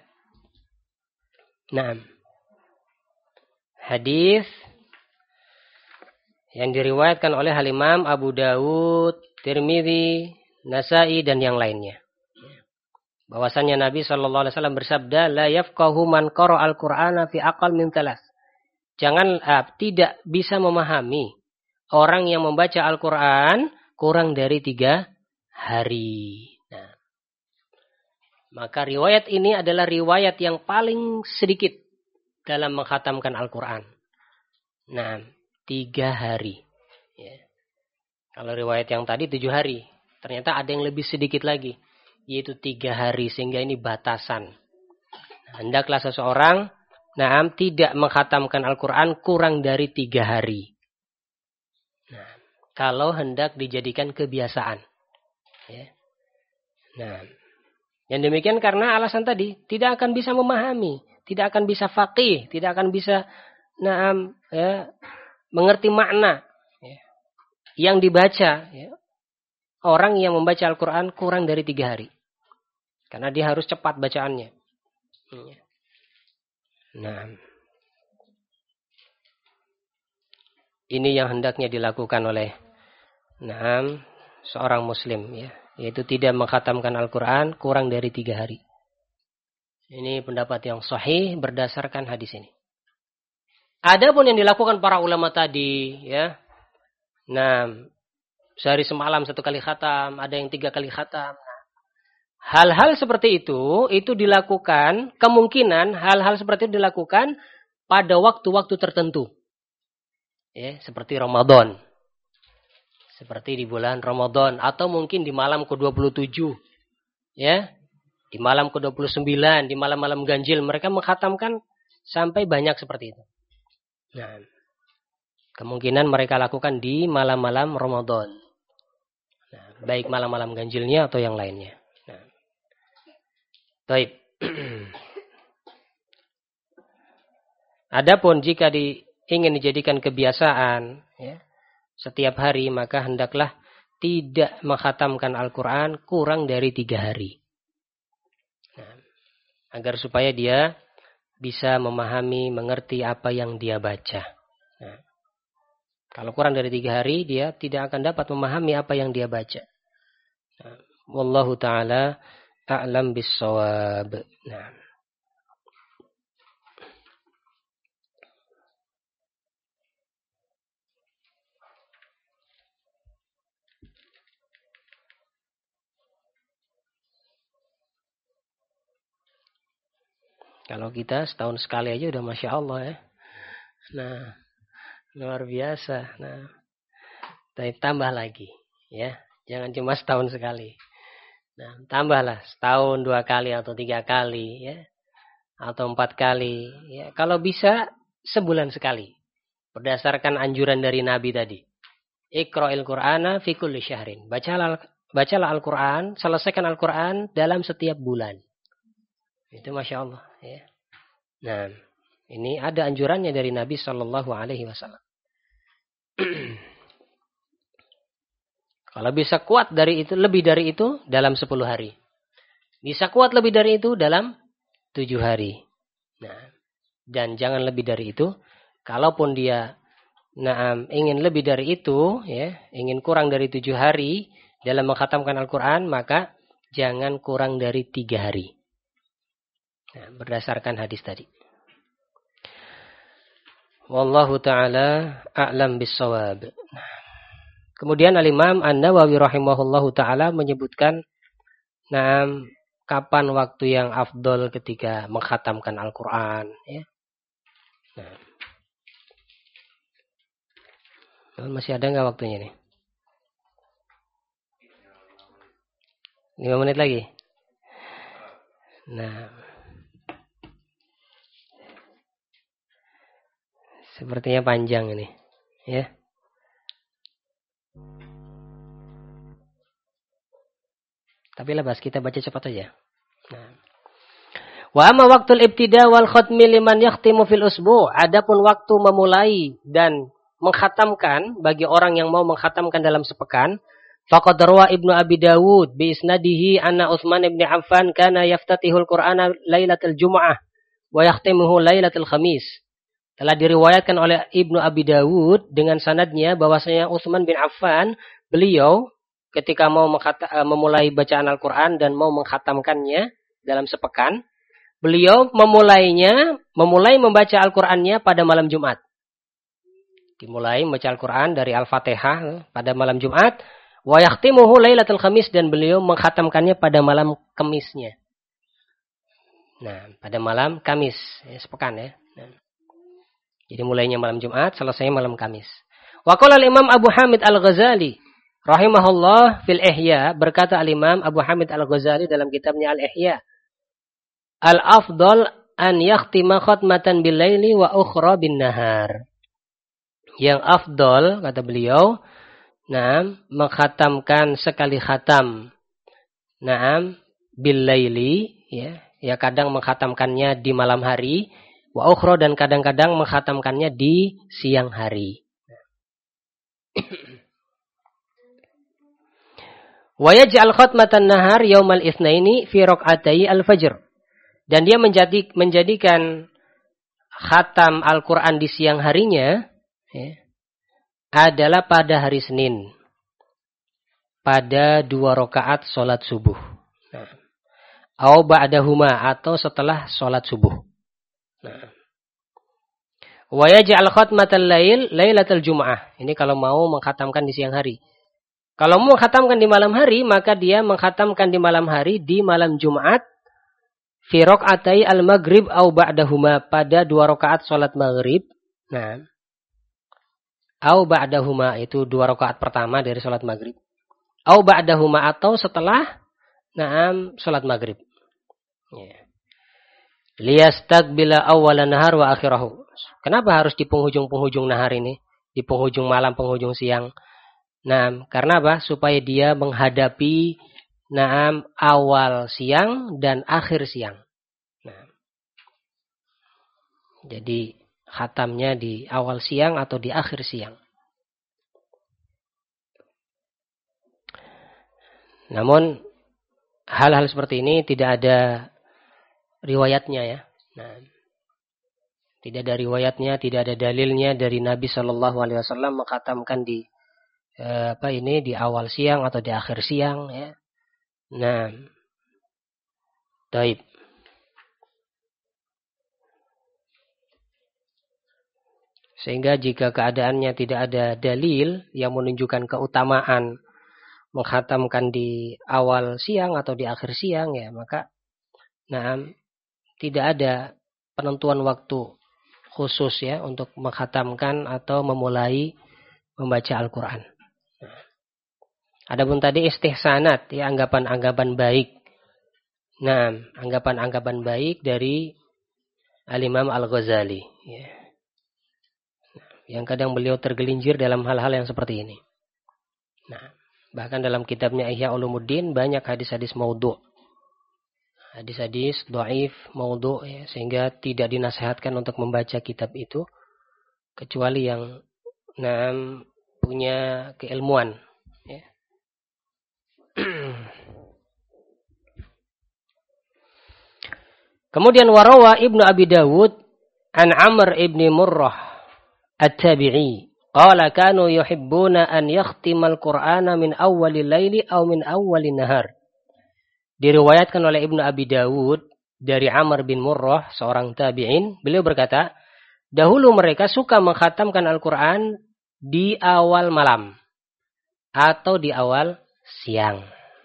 Nah, hadis Yang diriwayatkan oleh Imam Abu Dawud, Tirmidzi, Nasai dan yang lainnya. Bahwasannya Nabi sallallahu alaihi wasallam bersabda, la yafqahu man qara'al Qur'ana fi aqal min thalath. Tidak bisa memahami orang yang membaca Al-Qur'an kurang dari 3 hari. Nah, maka riwayat ini adalah riwayat yang paling sedikit dalam mengkhatamkan Al-Qur'an. Nah, 3 hari. Ya. Kalau riwayat yang tadi 7 hari. Ternyata ada yang lebih sedikit lagi. Yaitu 3 hari. Sehingga ini batasan. Hendaklah seseorang tidak mengkhatamkan Al-Quran kurang dari 3 hari. Nah, kalau hendak dijadikan kebiasaan. Ya. Nah, yang demikian karena alasan tadi. Tidak akan bisa memahami. Tidak akan bisa faqih. Tidak akan bisa mengerti makna yang dibaca orang yang membaca Al-Quran kurang dari 3 hari. Karena dia harus cepat bacaannya. Nah, ini yang hendaknya dilakukan oleh seorang muslim, yaitu tidak mengkhatamkan Al-Quran kurang dari 3 hari. Ini pendapat yang sahih berdasarkan hadis ini. Adapun yang dilakukan para ulama tadi, sehari semalam 1 kali khatam, ada yang 3 kali khatam. Hal-hal seperti itu dilakukan, kemungkinan hal-hal seperti itu dilakukan pada waktu-waktu tertentu. Ya, seperti Ramadan. Seperti di bulan Ramadan. Atau mungkin di malam ke-27. Ya, di malam ke-29, di malam-malam ganjil. Mereka mengkhatamkan sampai banyak seperti itu. Nah, kemungkinan mereka lakukan di malam-malam Ramadan. Nah, baik malam-malam ganjilnya atau yang lainnya. Nah, baik. Adapun jika ingin dijadikan kebiasaan setiap hari, maka hendaklah tidak mengkhatamkan Al-Quran kurang dari 3 hari. Nah, agar supaya dia bisa memahami, mengerti apa yang dia baca. Nah, kalau kurang dari 3 hari, dia tidak akan dapat memahami apa yang dia baca. Nah, wallahu ta'ala a'lam bis-shawab. Nah. Kalau kita setahun sekali aja udah Masya Allah ya. Nah, luar biasa. Nah, tambah lagi ya. Jangan cuma setahun sekali. Nah, tambahlah setahun 2 kali atau 3 kali ya. Atau 4 kali ya. Kalau bisa sebulan sekali. Berdasarkan anjuran dari Nabi tadi. Iqra'il Qur'ana fi kulli syahrin. Bacalah Al-Qur'an, selesaikan Al-Qur'an dalam setiap bulan. Itu Masya Allah. Ya. Nah, ini ada anjurannya dari Nabi Sallallahu Alaihi Wasallam. Kalau bisa kuat dari itu, lebih dari itu dalam 10 hari. Bisa kuat lebih dari itu dalam 7 hari. Nah, dan jangan lebih dari itu. Kalaupun dia ingin lebih dari itu, ingin kurang dari 7 hari dalam mengkhatamkan Al-Quran, maka jangan kurang dari 3 hari. Nah, berdasarkan hadis tadi. Wallahu ta'ala a'lam bis-shawab. Kemudian Al-Imam An-Nawawi rahimahullahu ta'ala menyebutkan kapan waktu yang afdol ketika mengkhatamkan Al-Quran. Ya. Nah. Masih ada nggak waktunya nih? 5 menit lagi. Nah. Sepertinya panjang ini. Ya. Tapi lepas kita baca cepat aja. Nah. Wa amma waktul ibtida wal khatmi liman yakhtimu fil usbu'. Adapun waktu memulai dan mengkhatamkan bagi orang yang mau mengkhatamkan dalam sepekan, faqad rawa Ibnu Abi Dawud bi isnadihi anna Utsman bin Affan kana yaftatihul Qur'ana lailatul Jumu'ah wa yakhtimuhu lailatul Khamis. Telah diriwayatkan oleh Ibnu Abi Dawud dengan sanadnya bahwasanya Utsman bin Affan, beliau ketika mau memulai bacaan Al-Quran dan mau mengkhatamkannya dalam sepekan, beliau memulai membaca Al-Qurannya pada malam Jumat. Dimulai membaca Al-Quran dari Al-Fatihah pada malam Jumat, wa yakhtimuhu lailatul Khamis, dan beliau mengkhatamkannya pada malam Kamisnya. Nah, pada malam Kamis, sepekan ya. Nah. Jadi mulainya malam Jumat, selesai malam Kamis. Wa qala al-Imam Abu Hamid Al-Ghazali rahimahullah fil Ihya, berkata al-Imam Abu Hamid Al-Ghazali dalam kitabnya Al-Ihya, al-afdal an yakhtima khatmatan bil laili wa ukhra bin nahar. Yang afdal, kata beliau, mengkhatamkan sekali khatam. Bil laili, ya kadang mengkhatamkannya di malam hari, wa ukhra, dan kadang-kadang mengkhatamkannya di siang hari. Wa yaj'al khatmatan nahar yaumal itsnaini fi raq'atai al-fajr. Dan dia menjadikan khatam Al-Qur'an di siang harinya adalah pada hari Senin, pada 2 rakaat salat subuh. Au ba'dahuma, atau setelah salat subuh. Wa yaj'al khatmatal lail lailatul jumu'ah. Ini kalau mau mengkhatamkan di siang hari. Kalau mau mengkhatamkan di malam hari, maka dia mengkhatamkan di malam hari di malam Jumat fi raq'atai al-maghrib au ba'dahuma, pada 2 rakaat salat maghrib. Au ba'dahuma, itu 2 rakaat pertama dari salat maghrib. Au ba'dahuma, atau setelah salat maghrib. Liyastaqbila awwala nahar wa akhirahu. Kenapa harus di penghujung-penghujung nahar ini? Di penghujung malam, penghujung siang. Karena apa? Supaya dia menghadapi awal siang dan akhir siang. Jadi khatamnya di awal siang atau di akhir siang. Namun hal-hal seperti ini tidak ada riwayatnya ya. Tidak ada riwayatnya, tidak ada dalilnya dari Nabi Shallallahu Alaihi Wasallam mengkhatamkan di di awal siang atau di akhir siang ya. Taib. Sehingga jika keadaannya tidak ada dalil yang menunjukkan keutamaan mengkhatamkan di awal siang atau di akhir siang ya, maka tidak ada penentuan waktu khusus ya untuk mengkhatamkan atau memulai membaca Al-Quran. Adapun tadi istihsanat ya, anggapan-anggapan baik. Anggapan-anggapan baik dari Al-Imam Al-Ghazali ya. Yang kadang beliau tergelincir dalam hal-hal yang seperti ini. Bahkan dalam kitabnya Ihya Ulumuddin banyak hadis-hadis maudhu'. Hadis-hadis dhaif, maudhu' ya, sehingga tidak dinasihatkan untuk membaca kitab itu kecuali yang punya keilmuan ya. Kemudian warawa Ibnu Abi Dawud an Amr ibni Murrah At-Tabi'i qala kanu yuhibbuna an yakhtimal Qur'ana min awwalil laili aw min awwalin nahar. Diriwayatkan oleh Ibnu Abi Dawud dari Amr bin Murrah, seorang tabi'in, beliau berkata, dahulu mereka suka mengkhatamkan Al-Qur'an di awal malam atau di awal siang.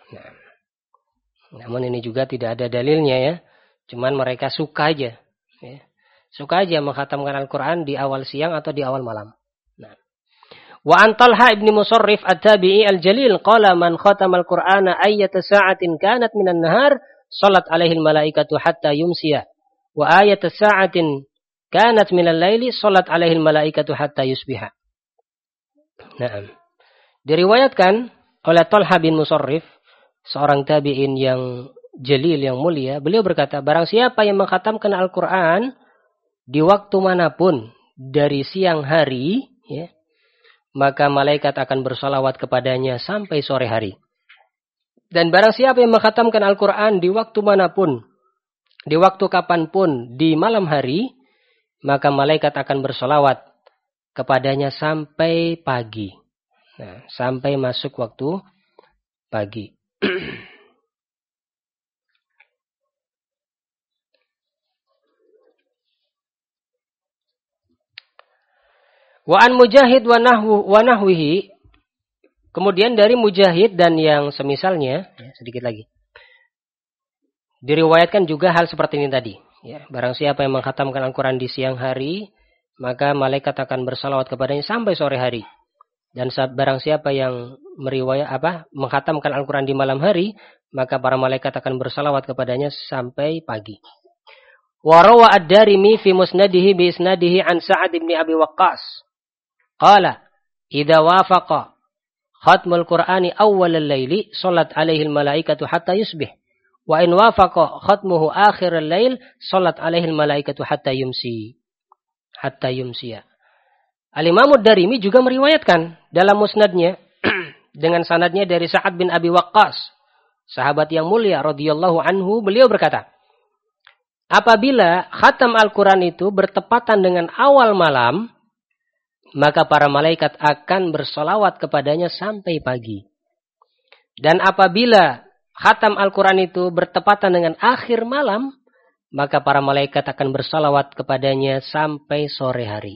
Namun ini juga tidak ada dalilnya ya. Cuman mereka suka aja ya. Suka aja mengkhatamkan Al-Quran di awal siang atau di awal malam. Wa an Talha ibn Musarrif at-Tabi'i al-Jalil qala man khatama al-Qur'ana ayyata sa'atin kanat minan nahar salat alaihi al-malaikatu hatta yumsiya wa ayyata sa'atin kanat minal laili salat alaihi al-malaikatu hatta yusbiha. Diriwayatkan oleh Talha bin Musarrif, seorang tabi'in yang jalil, yang mulia, beliau berkata, barang siapa yang mengkhatamkan Al-Quran di waktu manapun dari siang hari ya, maka malaikat akan bersalawat kepadanya sampai sore hari. Dan barang siapa yang mengkhatamkan Al-Quran di waktu manapun, di waktu kapanpun, di malam hari, maka malaikat akan bersolawat kepadanya sampai pagi. Nah, sampai masuk waktu pagi. Wa an Mujahid wa nahwihi. Kemudian dari Mujahid dan yang semisalnya, sedikit lagi. Diriwayatkan juga hal seperti ini tadi. Ya, barang siapa yang mengkhatamkan Al-Quran di siang hari, maka malaikat akan bersalawat kepadanya sampai sore hari. Dan barang siapa yang mengkhatamkan Al-Quran di malam hari, maka para malaikat akan bersalawat kepadanya sampai pagi. Wa rawa ad-Darimi fi musnadihi bi isnadihi an Sa'ad bin Abi Waqqas. Qala, idza wafaqa khatmul Qur'ani awwal al-laili, salat alaihi al-malaikatu hatta yusbih. Wa in wafaqa khatmuhu akhir al-lail, salat alaihi al-malaikatu hatta yumsi. Hatta yumsiya. Al-Imam ad-Darimi juga meriwayatkan dalam musnadnya dengan sanadnya dari Sa'ad bin Abi Waqqas, sahabat yang mulia radhiyallahu anhu, beliau berkata, apabila khatam Al-Quran itu bertepatan dengan awal malam, maka para malaikat akan bersolawat kepadanya sampai pagi. Dan apabila khatam Al-Quran itu bertepatan dengan akhir malam, maka para malaikat akan bersolawat kepadanya sampai sore hari.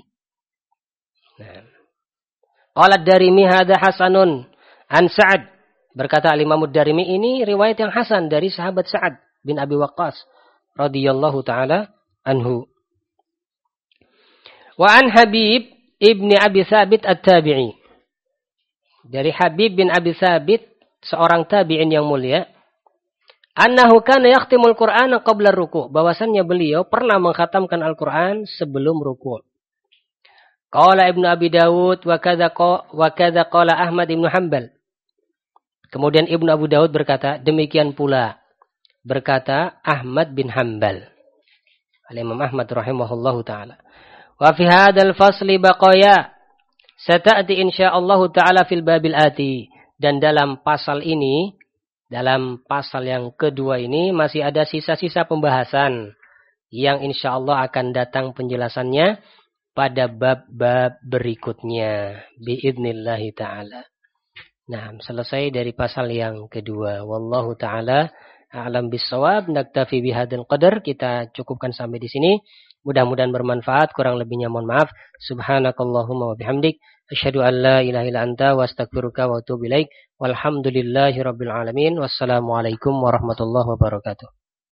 Qala ad-Darimi hadza hasanun an Sa'ad. Berkata Al-Imam ad-Darimi, ini riwayat yang hasan dari sahabat Sa'ad bin Abi Waqqas radhiyallahu taala anhu. Wa an Habib ibni Abi Thabit at-Tabi'i. Dari Habib bin Abi Thabit, seorang tabi'in yang mulia, annahu kana yakhtimul Qur'ana qabla ruku', bahwasannya beliau pernah mengkhatamkan Al-Qur'an sebelum ruku'. Qala Ibnu Abi Dawud wa kadza qala Ahmad Ibnu Hanbal. Kemudian Ibnu Abu Dawud berkata, demikian pula berkata Ahmad bin Hanbal. Al-Imam Ahmad rahimahullahu taala. Wa fi hadzal fasli baqaya sata'ti insyaallah taala fil babil ati. Dan dalam pasal ini, dalam pasal yang kedua ini masih ada sisa-sisa pembahasan yang insyaallah akan datang penjelasannya pada bab-bab berikutnya biidznillah taala. Nah, selesai dari pasal yang kedua. Wallahu taala a'lam bissawab. Naktafi bihadzal qadar. Kita cukupkan sampai di sini. Mudah-mudahan bermanfaat. Kurang lebihnya mohon maaf. Subhanakallahumma wa bihamdik, asyhadu an la ilaha illa anta wa astaghfiruka wa atubu ilaik. Walhamdulillahirabbil alamin. Wassalamualaikum warahmatullahi wabarakatuh.